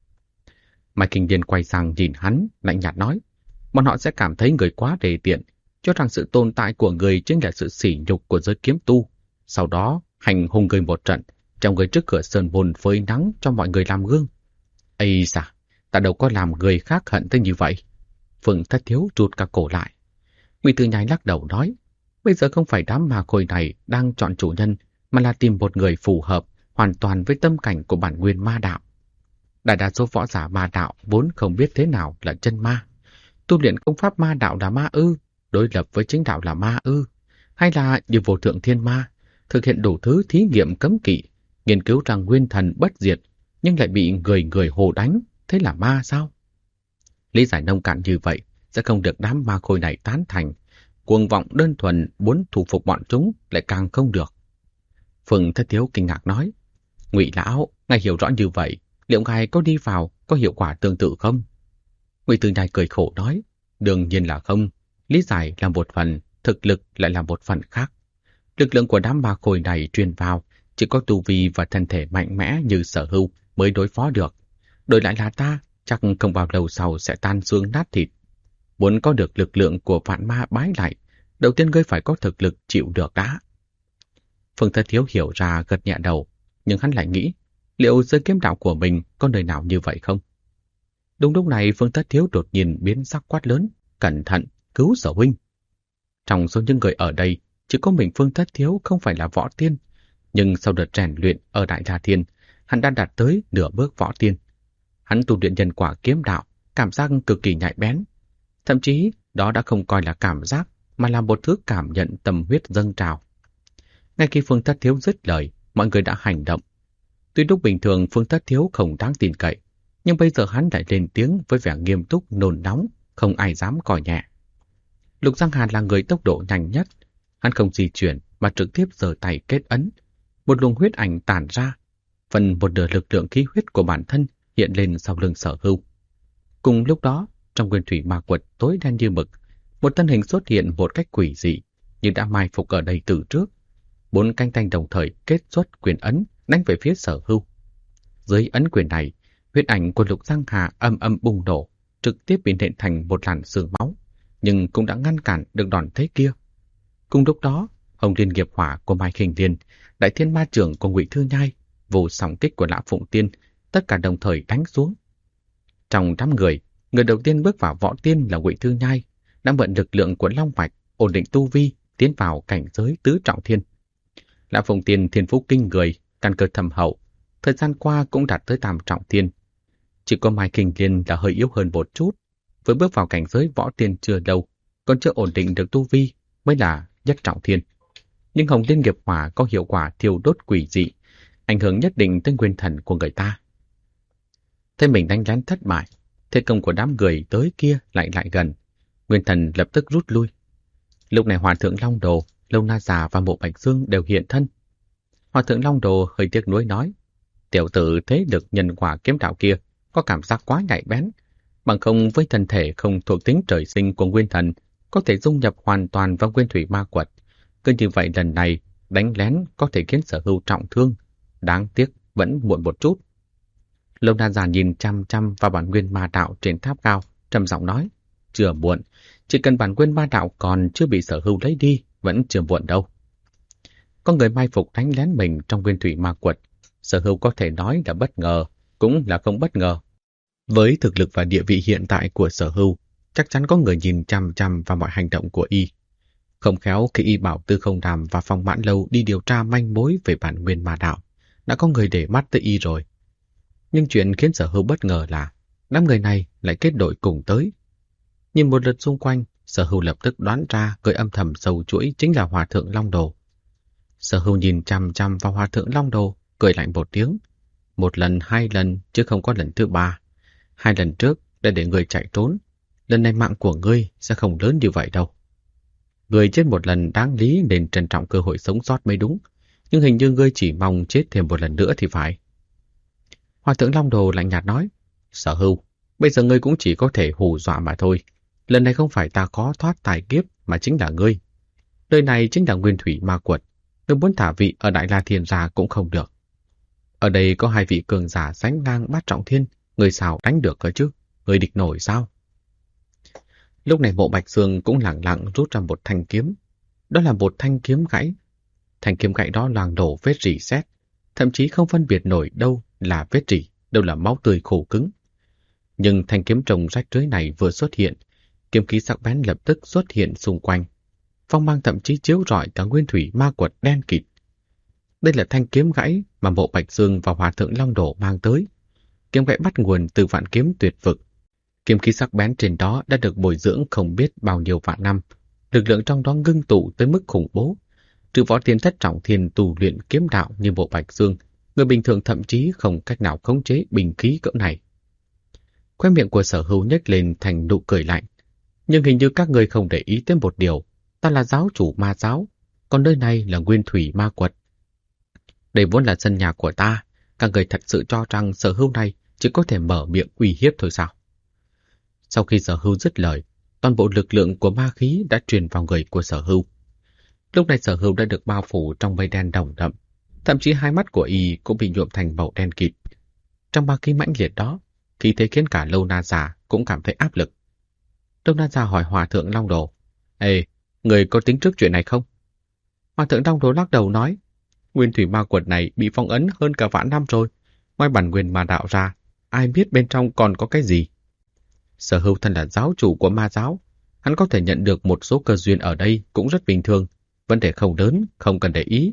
Mai Kinh Điền quay sang nhìn hắn, lạnh nhạt nói: bọn họ sẽ cảm thấy người quá đề tiện, cho rằng sự tồn tại của người chính là sự sỉ nhục của giới kiếm tu. Sau đó hành hung người một trận, trong người trước cửa sơn môn phơi nắng cho mọi người làm gương. Ây da, ta đâu có làm người khác hận tới như vậy. Phượng Thất Thiếu rụt cả cổ lại. Ngụy Tư Nhai lắc đầu nói: bây giờ không phải đám ma khôi này đang chọn chủ nhân, mà là tìm một người phù hợp hoàn toàn với tâm cảnh của bản nguyên ma đạo. Đại đa số võ giả ma đạo vốn không biết thế nào là chân ma. Tu luyện công pháp ma đạo là ma ư, đối lập với chính đạo là ma ư, hay là như Vô Thượng Thiên Ma thực hiện đủ thứ thí nghiệm cấm kỵ, nghiên cứu rằng nguyên thần bất diệt, nhưng lại bị người hồ đánh, thế là ma sao? Lý giải nông cạn như vậy sẽ không được đám ma khôi này tán thành, cuồng vọng đơn thuần muốn thu phục bọn chúng lại càng không được. Phượng Thất Thiếu kinh ngạc nói: Ngụy lão, ngài hiểu rõ như vậy, liệu ngài có đi vào có hiệu quả tương tự không? Ngụy Tư Nhai cười khổ nói: đương nhiên là không, lý giải là một phần, thực lực lại là một phần khác. Lực lượng của đám ma khôi này truyền vào, chỉ có tu vi và thân thể mạnh mẽ như Sở Hưu mới đối phó được. Đổi lại là ta, chắc không bao lâu sau sẽ tan xương nát thịt. Muốn có được lực lượng của vạn ma bái lại, đầu tiên ngươi phải có thực lực chịu được đã. Phương Thất Thiếu hiểu ra gật nhẹ đầu, nhưng hắn lại nghĩ, liệu giới kiếm đạo của mình có nơi nào như vậy không? Đúng lúc này Phương Thất Thiếu đột nhiên biến sắc quát lớn: cẩn thận, cứu Sở huynh. Trong số những người ở đây, chỉ có mình Phương Thất Thiếu không phải là võ tiên, nhưng sau đợt rèn luyện ở Đại La Thiên, hắn đã đạt tới nửa bước võ tiên. Hắn tu luyện nhân quả kiếm đạo, cảm giác cực kỳ nhạy bén. Thậm chí, đó đã không coi là cảm giác, mà là một thứ cảm nhận tâm huyết dâng trào. Ngay khi Phương Thất Thiếu dứt lời, mọi người đã hành động. Tuy lúc bình thường Phương Thất Thiếu không đáng tin cậy, nhưng bây giờ hắn lại lên tiếng với vẻ nghiêm túc nôn nóng, không ai dám coi nhẹ. Lục Giang Hà là người tốc độ nhanh nhất, hắn không di chuyển mà trực tiếp giơ tay kết ấn. Một luồng huyết ảnh tản ra, phần một nửa lực lượng khí huyết của bản thân hiện lên sau lưng Sở Hưu. Cùng lúc đó, trong nguyên thủy ma quật tối đen như mực, một thân hình xuất hiện một cách quỷ dị, nhưng đã mai phục ở đây từ trước. 4 cánh tay đồng thời kết xuất quyền ấn đánh về phía Sở Hưu. Dưới ấn quyền này, huyết ảnh của Lục Giang Hà âm âm bùng nổ, trực tiếp biến hiện thành một làn sương máu, nhưng cũng đã ngăn cản được đòn thế kia. Cùng lúc đó, Hồng Liên Nghiệp Hỏa của Mai Khinh Liên, Đại Thiên Ma Trưởng của Ngụy Thư Nhai, vô song kích của Lã Phụng Tiên, tất cả đồng thời đánh xuống. Trong đám người đầu tiên bước vào võ tiên là Ngụy Thư Nhai, đã mượn lực lượng của Long Mạch ổn định tu vi, tiến vào cảnh giới tứ trọng thiên. Lã Phụng Tiên thiên phú kinh người, căn cơ thâm hậu, thời gian qua cũng đạt tới tam trọng thiên. Chỉ có Mai Khinh Liên là hơi yếu hơn một chút, vừa bước vào cảnh giới võ tiên chưa lâu, còn chưa ổn định được tu vi mới là nhất trọng thiên. Nhưng Hồng Liên nghiệp hỏa có hiệu quả thiêu đốt quỷ dị, ảnh hưởng nhất định tới nguyên thần của người ta. Thế mình đánh lén thất bại, thế công của đám người tới kia lại gần, nguyên thần lập tức rút lui. Lúc này Hòa thượng Long Đồ, Lâu Na Già và Mộ Bạch Dương đều hiện thân. Hòa thượng Long Đồ hơi tiếc nuối nói, tiểu tử thế lực nhân quả kiếm đạo kia có cảm giác quá nhạy bén, bằng không với thân thể không thuộc tính trời sinh của nguyên thần, có thể dung nhập hoàn toàn vào nguyên thủy ma quật. Cứ như vậy lần này đánh lén có thể khiến Sở Hưu trọng thương, đáng tiếc vẫn muộn một chút. Lâu Na Già nhìn chăm chăm vào bản nguyên ma đạo trên tháp cao, trầm giọng nói, chưa muộn, chỉ cần bản nguyên ma đạo còn chưa bị Sở Hưu lấy đi, vẫn chưa muộn đâu. Có người mai phục đánh lén mình trong nguyên thủy ma quật, Sở Hưu có thể nói là bất ngờ, cũng là không bất ngờ. Với thực lực và địa vị hiện tại của Sở Hưu, chắc chắn có người nhìn chăm chăm vào mọi hành động của y. Không khéo khi y bảo Tư Không Đàm và Phong Mãn Lâu đi điều tra manh mối về bản nguyên ma đạo, đã có người để mắt tới y rồi. Nhưng chuyện khiến Sở Hưu bất ngờ là đám người này lại kết đội cùng tới. Nhìn một lượt xung quanh, Sở Hưu lập tức đoán ra người âm thầm sâu chuỗi chính là Hòa thượng Long Đồ. Sở Hưu nhìn chăm chăm vào Hòa thượng Long Đồ, cười lạnh một tiếng. Một lần, hai lần, chứ không có lần thứ ba. Hai lần trước đã để người chạy trốn. Lần này mạng của ngươi sẽ không lớn như vậy đâu. Người chết một lần đáng lý nên trân trọng cơ hội sống sót mới đúng. Nhưng hình như ngươi chỉ mong chết thêm một lần nữa thì phải. Hòa thượng Long Đồ lạnh nhạt nói, Sở Hưu, bây giờ ngươi cũng chỉ có thể hù dọa mà thôi. Lần này không phải ta có thoát tài kiếp mà chính là ngươi. Nơi này chính là nguyên thủy ma quật. Ngươi muốn thả vị ở Đại La Thiên Gia cũng không được. Ở đây có hai vị cường giả sánh ngang bát trọng thiên, người sao đánh được cơ chứ? Người địch nổi sao? Lúc này Mộ Bạch Dương cũng lẳng lặng rút ra một thanh kiếm. Đó là một thanh kiếm gãy. Thanh kiếm gãy đó loang đổ vết rỉ sét, thậm chí không phân biệt nổi đâu là vết rỉ, đâu là máu tươi khô cứng. Nhưng thanh kiếm trông rách rưới này vừa xuất hiện, kiếm khí sắc bén lập tức xuất hiện xung quanh. Phong mang thậm chí chiếu rọi cả nguyên thủy ma quật đen kịt. Đây là thanh kiếm gãy mà Mộ Bạch Dương và Hòa thượng Long Đồ mang tới. Kiếm gãy bắt nguồn từ vạn kiếm tuyệt vực. Kiếm khí sắc bén trên đó đã được bồi dưỡng không biết bao nhiêu vạn năm. Lực lượng trong đó ngưng tụ tới mức khủng bố. Trừ võ tiên thất trọng thiên tu luyện kiếm đạo như Mộ Bạch Dương, người bình thường thậm chí không cách nào khống chế bình khí cỡ này. Khóe miệng của Sở Hưu nhếch lên thành nụ cười lạnh. Nhưng hình như các người không để ý tới một điều. Ta là giáo chủ ma giáo, còn nơi này là nguyên thủy ma quật. Đây vốn là sân nhà của ta, các người thật sự cho rằng Sở Hưu này chỉ có thể mở miệng uy hiếp thôi sao? Sau khi Sở Hưu dứt lời, toàn bộ lực lượng của ma khí đã truyền vào người của Sở Hưu. Lúc này Sở Hưu đã được bao phủ trong mây đen nồng đậm, thậm chí hai mắt của y cũng bị nhuộm thành màu đen kịt. Trong ma khí mãnh liệt đó, khí thế khiến cả Lâu Na Già cũng cảm thấy áp lực. Lâu Na Già hỏi Hòa thượng Long Đồ, ê, người có tính trước chuyện này không? Hòa thượng Long Đồ lắc đầu nói, nguyên thủy ma quật này bị phong ấn hơn cả vạn năm rồi, ngoài bản nguyên ma đạo ra, ai biết bên trong còn có cái gì? Sở Hưu thân là giáo chủ của ma giáo, hắn có thể nhận được một số cơ duyên ở đây cũng rất bình thường, vấn đề không lớn, không cần để ý.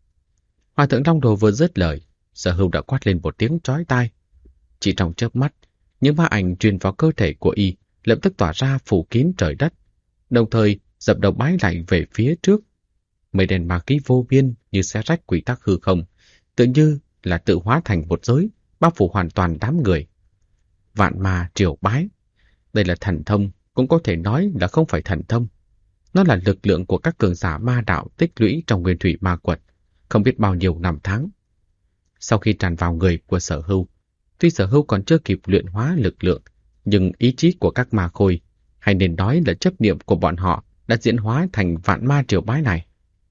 Hòa thượng Long Đồ vừa dứt lời, Sở Hưu đã quát lên một tiếng chói tai. Chỉ trong chớp mắt, những ma ảnh truyền vào cơ thể của y lập tức tỏa ra phủ kín trời đất, đồng thời dập đầu bái lại về phía trước. Mây đen ma khí vô biên như xé rách quy tắc hư không, tự như là tự hóa thành một giới, bao phủ hoàn toàn đám người. Vạn ma triều bái. Đây là thần thông, cũng có thể nói là không phải thần thông. Nó là lực lượng của các cường giả ma đạo tích lũy trong nguyên thủy ma quật, không biết bao nhiêu năm tháng. Sau khi tràn vào người của Sở Hưu, tuy Sở Hưu còn chưa kịp luyện hóa lực lượng, nhưng ý chí của các ma khôi, hay nên nói là chấp niệm của bọn họ, đã diễn hóa thành vạn ma triều bái này.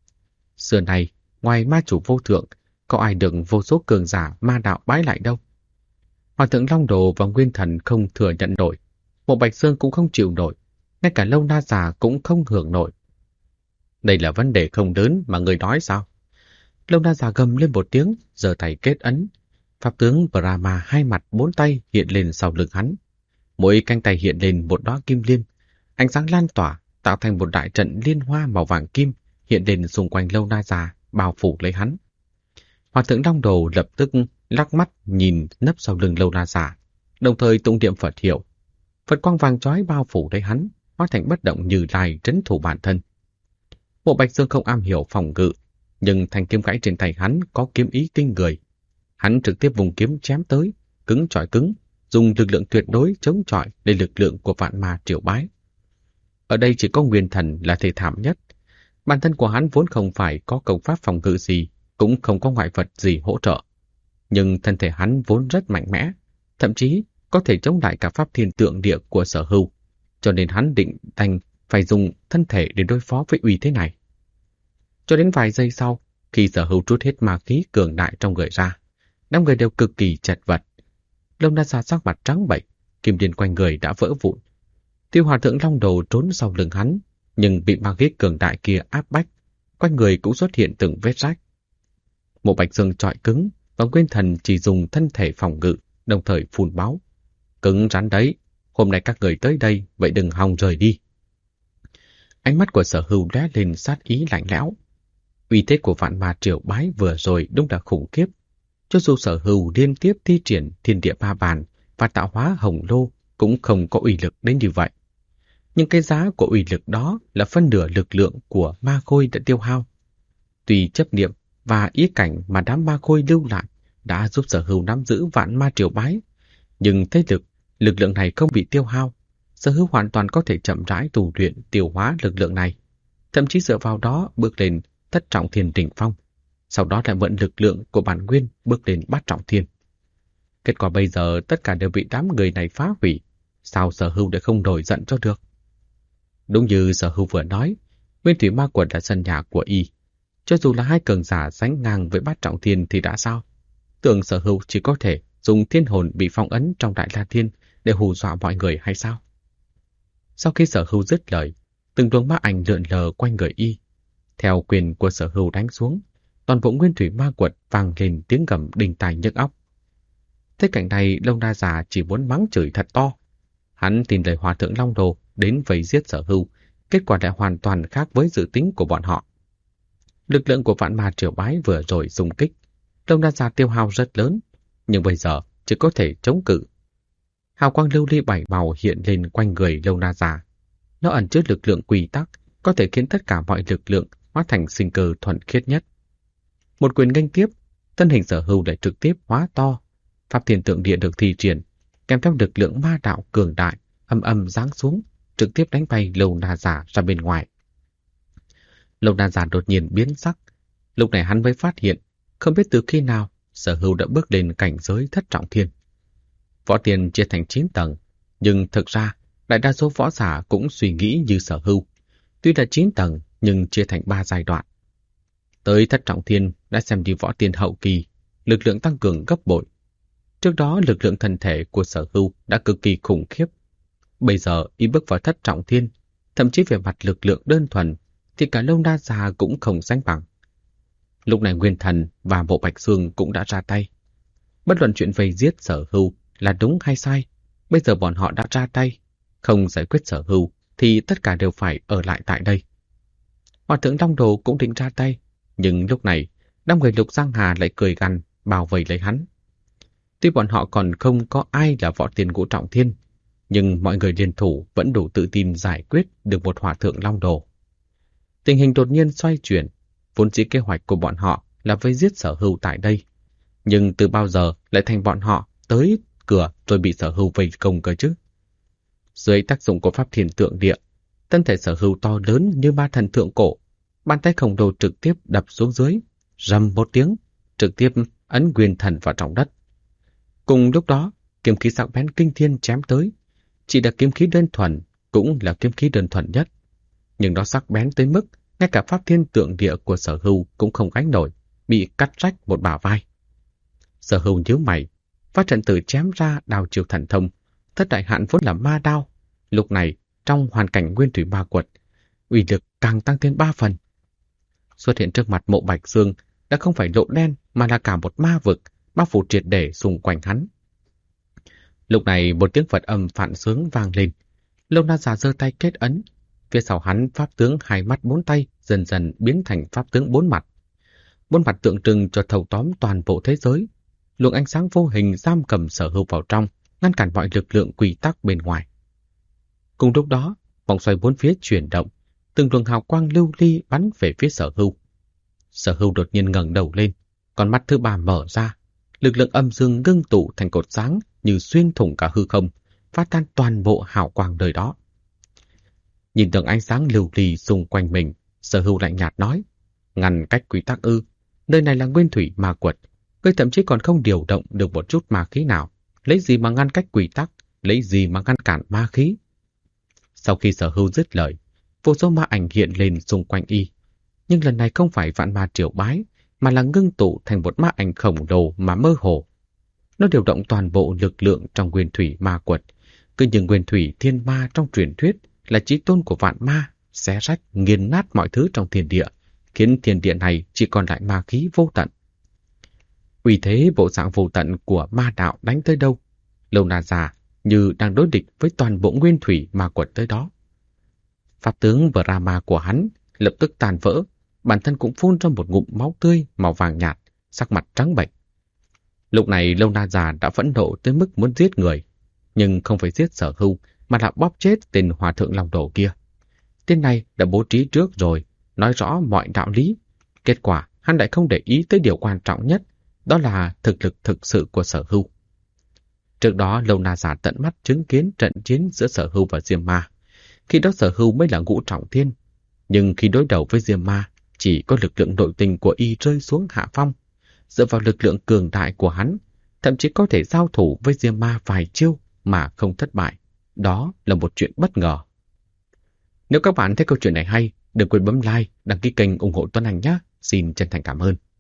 Xưa này, ngoài ma chủ vô thượng, có ai được vô số cường giả ma đạo bái lại đâu. Hòa thượng Long Đồ và Nguyên Thần không thừa nhận nổi, Mộ Bạch Dương cũng không chịu nổi, ngay cả Lâu Na Già cũng không hưởng nổi. Đây là vấn đề không lớn mà người nói sao? Lâu Na Già gầm lên một tiếng, giơ tay kết ấn. Pháp tướng Brahma hai mặt bốn tay hiện lên sau lưng hắn. Mỗi cánh tay hiện lên một đóa kim liên, ánh sáng lan tỏa tạo thành một đại trận liên hoa màu vàng kim hiện lên xung quanh Lâu Na Già, bao phủ lấy hắn. Hòa thượng Long Đồ lập tức lắc mắt nhìn nấp sau lưng Lâu Na Già, đồng thời tụng niệm Phật hiệu. Phật quang vàng chói bao phủ lấy hắn, hóa thành bất động Như Lai trấn thủ bản thân. Mộ Bạch Dương không am hiểu phòng ngự, nhưng thanh kiếm gãy trên tay hắn có kiếm ý kinh người. Hắn trực tiếp vùng kiếm chém tới, cứng chọi cứng, dùng lực lượng tuyệt đối chống chọi lên lực lượng của vạn ma Triều Bái. Ở đây chỉ có Nguyên Thần là thể thảm nhất. Bản thân của hắn vốn không phải có công pháp phòng ngự gì, cũng không có ngoại vật gì hỗ trợ. Nhưng thân thể hắn vốn rất mạnh mẽ, thậm chí có thể chống lại cả pháp thiên tượng địa của Sở Hưu, cho nên hắn định đành phải dùng thân thể để đối phó với uy thế này. Cho đến vài giây sau, khi Sở Hưu trút hết ma khí cường đại trong người ra, đám người đều cực kỳ chật vật. Lâm Na Sa sắc mặt trắng bệch, kim điên quanh người đã vỡ vụn. Tiêu Hòa Thượng Long Đồ trốn sau lưng hắn, nhưng bị ma khí cường đại kia áp bách, quanh người cũng xuất hiện từng vết rách. Mộ Bạch Dương chọi cứng, và Nguyên Thần chỉ dùng thân thể phòng ngự, đồng thời phun máu. Cứng rắn đấy, hôm nay các người tới đây, vậy đừng hòng rời đi. Ánh mắt của Sở Hưu lóe lên sát ý lạnh lẽo. Uy thế của vạn ma Triều Bái vừa rồi đúng là khủng khiếp. Cho dù Sở Hưu liên tiếp thi triển thiên địa ba bàn và tạo hóa hồng lô cũng không có uy lực đến như vậy. Nhưng cái giá của uy lực đó là phân nửa lực lượng của ma khôi đã tiêu hao. Tuy chấp niệm và ý cảnh mà đám ma khôi lưu lại đã giúp Sở Hưu nắm giữ vạn ma Triều Bái, nhưng thế lực lượng này không bị tiêu hao. Sở Hưu hoàn toàn có thể chậm rãi tu luyện tiêu hóa lực lượng này, thậm chí dựa vào đó bước lên thất trọng thiên đỉnh phong, sau đó lại mượn lực lượng của bản nguyên bước lên bát trọng thiên. Kết quả bây giờ tất cả đều bị đám người này phá hủy, sao Sở Hưu để không nổi giận cho được? Đúng như Sở Hưu vừa nói, Nguyên Thủy Ma Quật là sân nhà của y. Cho dù là hai cường giả sánh ngang với bát trọng thiên thì đã sao? Tưởng Sở Hưu chỉ có thể dùng thiên hồn bị phong ấn trong Đại La Thiên để hù dọa mọi người hay sao? Sau khi Sở Hưu dứt lời, từng luồng ma ảnh lượn lờ quanh người y. Theo quyền của Sở Hưu đánh xuống, toàn bộ Nguyên Thủy Ma Quật vang lên tiếng gầm đinh tai nhức óc. Thế cảnh này, Long Na già chỉ muốn mắng chửi thật to. Hắn tin lời Hòa Thượng Long Đồ đến vây giết Sở Hưu, kết quả lại hoàn toàn khác với dự tính của bọn họ. Lực lượng của vạn ma Triều Bái vừa rồi xung kích, Long Na già tiêu hao rất lớn, nhưng bây giờ chỉ có thể chống cự. Hào quang lưu ly bảy màu hiện lên quanh người Long Na già. Nó ẩn chứa lực lượng quy tắc, có thể khiến tất cả mọi lực lượng hóa thành sinh cơ thuần khiết nhất. Một quyền nghênh tiếp, thân hình Sở Hưu lại trực tiếp hóa to. Pháp thiên tượng địa được thi triển, kèm theo lực lượng ma đạo cường đại, âm âm giáng xuống, trực tiếp đánh bay Lâu Na Giả ra bên ngoài. Lâu Na Giả đột nhiên biến sắc. Lúc này hắn mới phát hiện, không biết từ khi nào Sở Hưu đã bước lên cảnh giới thất trọng thiên. Võ tiên chia thành 9 tầng, nhưng thực ra đại đa số võ giả cũng suy nghĩ như Sở Hưu. Tuy là 9 tầng, nhưng chia thành 3 giai đoạn. Tới thất trọng thiên đã xem như võ tiên hậu kỳ, lực lượng tăng cường gấp bội. Trước đó lực lượng thân thể của Sở Hưu đã cực kỳ khủng khiếp. Bây giờ y bước vào thất trọng thiên, thậm chí về mặt lực lượng đơn thuần thì cả Lâu Na già cũng không sánh bằng. Lúc này Nguyên Thần và Mộ Bạch Dương cũng đã ra tay. Bất luận chuyện vây giết Sở Hưu là đúng hay sai, bây giờ bọn họ đã ra tay. Không giải quyết Sở Hưu thì tất cả đều phải ở lại tại đây. Hòa Thượng Long Đồ cũng định ra tay, nhưng lúc này đám người Lục Giang Hà lại cười gằn bao vây lấy hắn. Tuy bọn họ còn không có ai là võ tiên ngũ trọng thiên, nhưng mọi người liên thủ vẫn đủ tự tin giải quyết được một Hòa Thượng Long Đồ. Tình hình đột nhiên xoay chuyển, vốn dĩ kế hoạch của bọn họ là vây giết Sở Hưu tại đây, nhưng từ bao giờ lại thành bọn họ tới cửa rồi bị Sở Hưu vây công cơ chứ? Dưới tác dụng của pháp thiên tượng địa, thân thể Sở Hưu to lớn như ma thần thượng cổ, bàn tay khổng lồ trực tiếp đập xuống dưới, rầm một tiếng, trực tiếp ấn Nguyên Thần vào trong đất. Cùng lúc đó, kiếm khí sắc bén kinh thiên chém tới, chỉ là kiếm khí đơn thuần, cũng là kiếm khí đơn thuần nhất, nhưng nó sắc bén tới mức ngay cả pháp thiên tượng địa của Sở Hưu cũng không gánh nổi, bị cắt rách một bả vai. Sở Hưu nhíu mày, phát trận tử chém ra đao chiêu thần thông, thất đại hạn vốn là ma đao, lúc này trong hoàn cảnh Nguyên Thủy Ma Quật, uy lực càng tăng thêm 3 phần. Xuất hiện trước mặt Mộ Bạch Dương đã không phải lộ đen mà là cả một ma vực bao phủ triệt để xung quanh hắn. Lúc này một tiếng Phật âm phạn sướng vang lên, Lâu Na già giơ tay kết ấn, phía sau hắn pháp tướng hai mắt bốn tay dần dần biến thành pháp tướng bốn mặt. Bốn mặt tượng trưng cho thâu tóm toàn bộ thế giới, luồng ánh sáng vô hình giam cầm Sở Hưu vào trong, ngăn cản mọi lực lượng quy tắc bên ngoài. Cùng lúc đó, vòng xoay bốn phía chuyển động, từng luồng hào quang lưu ly bắn về phía Sở Hưu. Sở Hưu đột nhiên ngẩng đầu lên, con mắt thứ ba mở ra, lực lượng âm dương ngưng tụ thành cột sáng như xuyên thủng cả hư không, phá tan toàn bộ hào quang nơi đó. Nhìn tầng ánh sáng lưu ly xung quanh mình, Sở Hưu lạnh nhạt nói: ngăn cách quy tắc ư? Nơi này là nguyên thủy ma quật, ngươi thậm chí còn không điều động được một chút ma khí nào, lấy gì mà ngăn cách quy tắc, lấy gì mà ngăn cản ma khí? Sau khi Sở Hưu dứt lời, vô số ma ảnh hiện lên xung quanh y, nhưng lần này không phải vạn ma triều bái, mà là ngưng tụ thành một ma ảnh khổng lồ mà mơ hồ. Nó điều động toàn bộ lực lượng trong nguyên thủy ma quật, cứ như nguyên thủy thiên ma trong truyền thuyết là chí tôn của vạn ma, xé rách nghiền nát mọi thứ trong thiên địa, khiến thiên địa này chỉ còn lại ma khí vô tận. Uy thế bộ dạng vô tận của ma đạo đánh tới đâu, Lâu Na già như đang đối địch với toàn bộ nguyên thủy ma quật tới đó. Pháp tướng Brahma của hắn lập tức tàn vỡ, bản thân cũng phun ra một ngụm máu tươi màu vàng nhạt, sắc mặt trắng bệch. Lúc này Lâu Na già đã phẫn nộ tới mức muốn giết người, nhưng không phải giết Sở Hưu mà là bóp chết tên hòa thượng Long Đồ kia. Tên này đã bố trí trước rồi, nói rõ mọi đạo lý. Kết quả hắn lại không để ý tới điều quan trọng nhất, đó là thực lực thực sự của Sở Hưu. Trước đó Lâu Na già tận mắt chứng kiến trận chiến giữa Sở Hưu và Diêm Ma. Khi đó Sở Hưu mới là ngũ trọng thiên, nhưng khi đối đầu với Diêm Ma, chỉ có lực lượng nội tình của y rơi xuống hạ phong. Dựa vào lực lượng cường đại của hắn, thậm chí có thể giao thủ với Diêm Ma vài chiêu mà không thất bại. Đó là một chuyện bất ngờ. Nếu các bạn thấy câu chuyện này hay, đừng quên bấm like, đăng ký kênh ủng hộ Tuấn Anh nhé. Xin chân thành cảm ơn.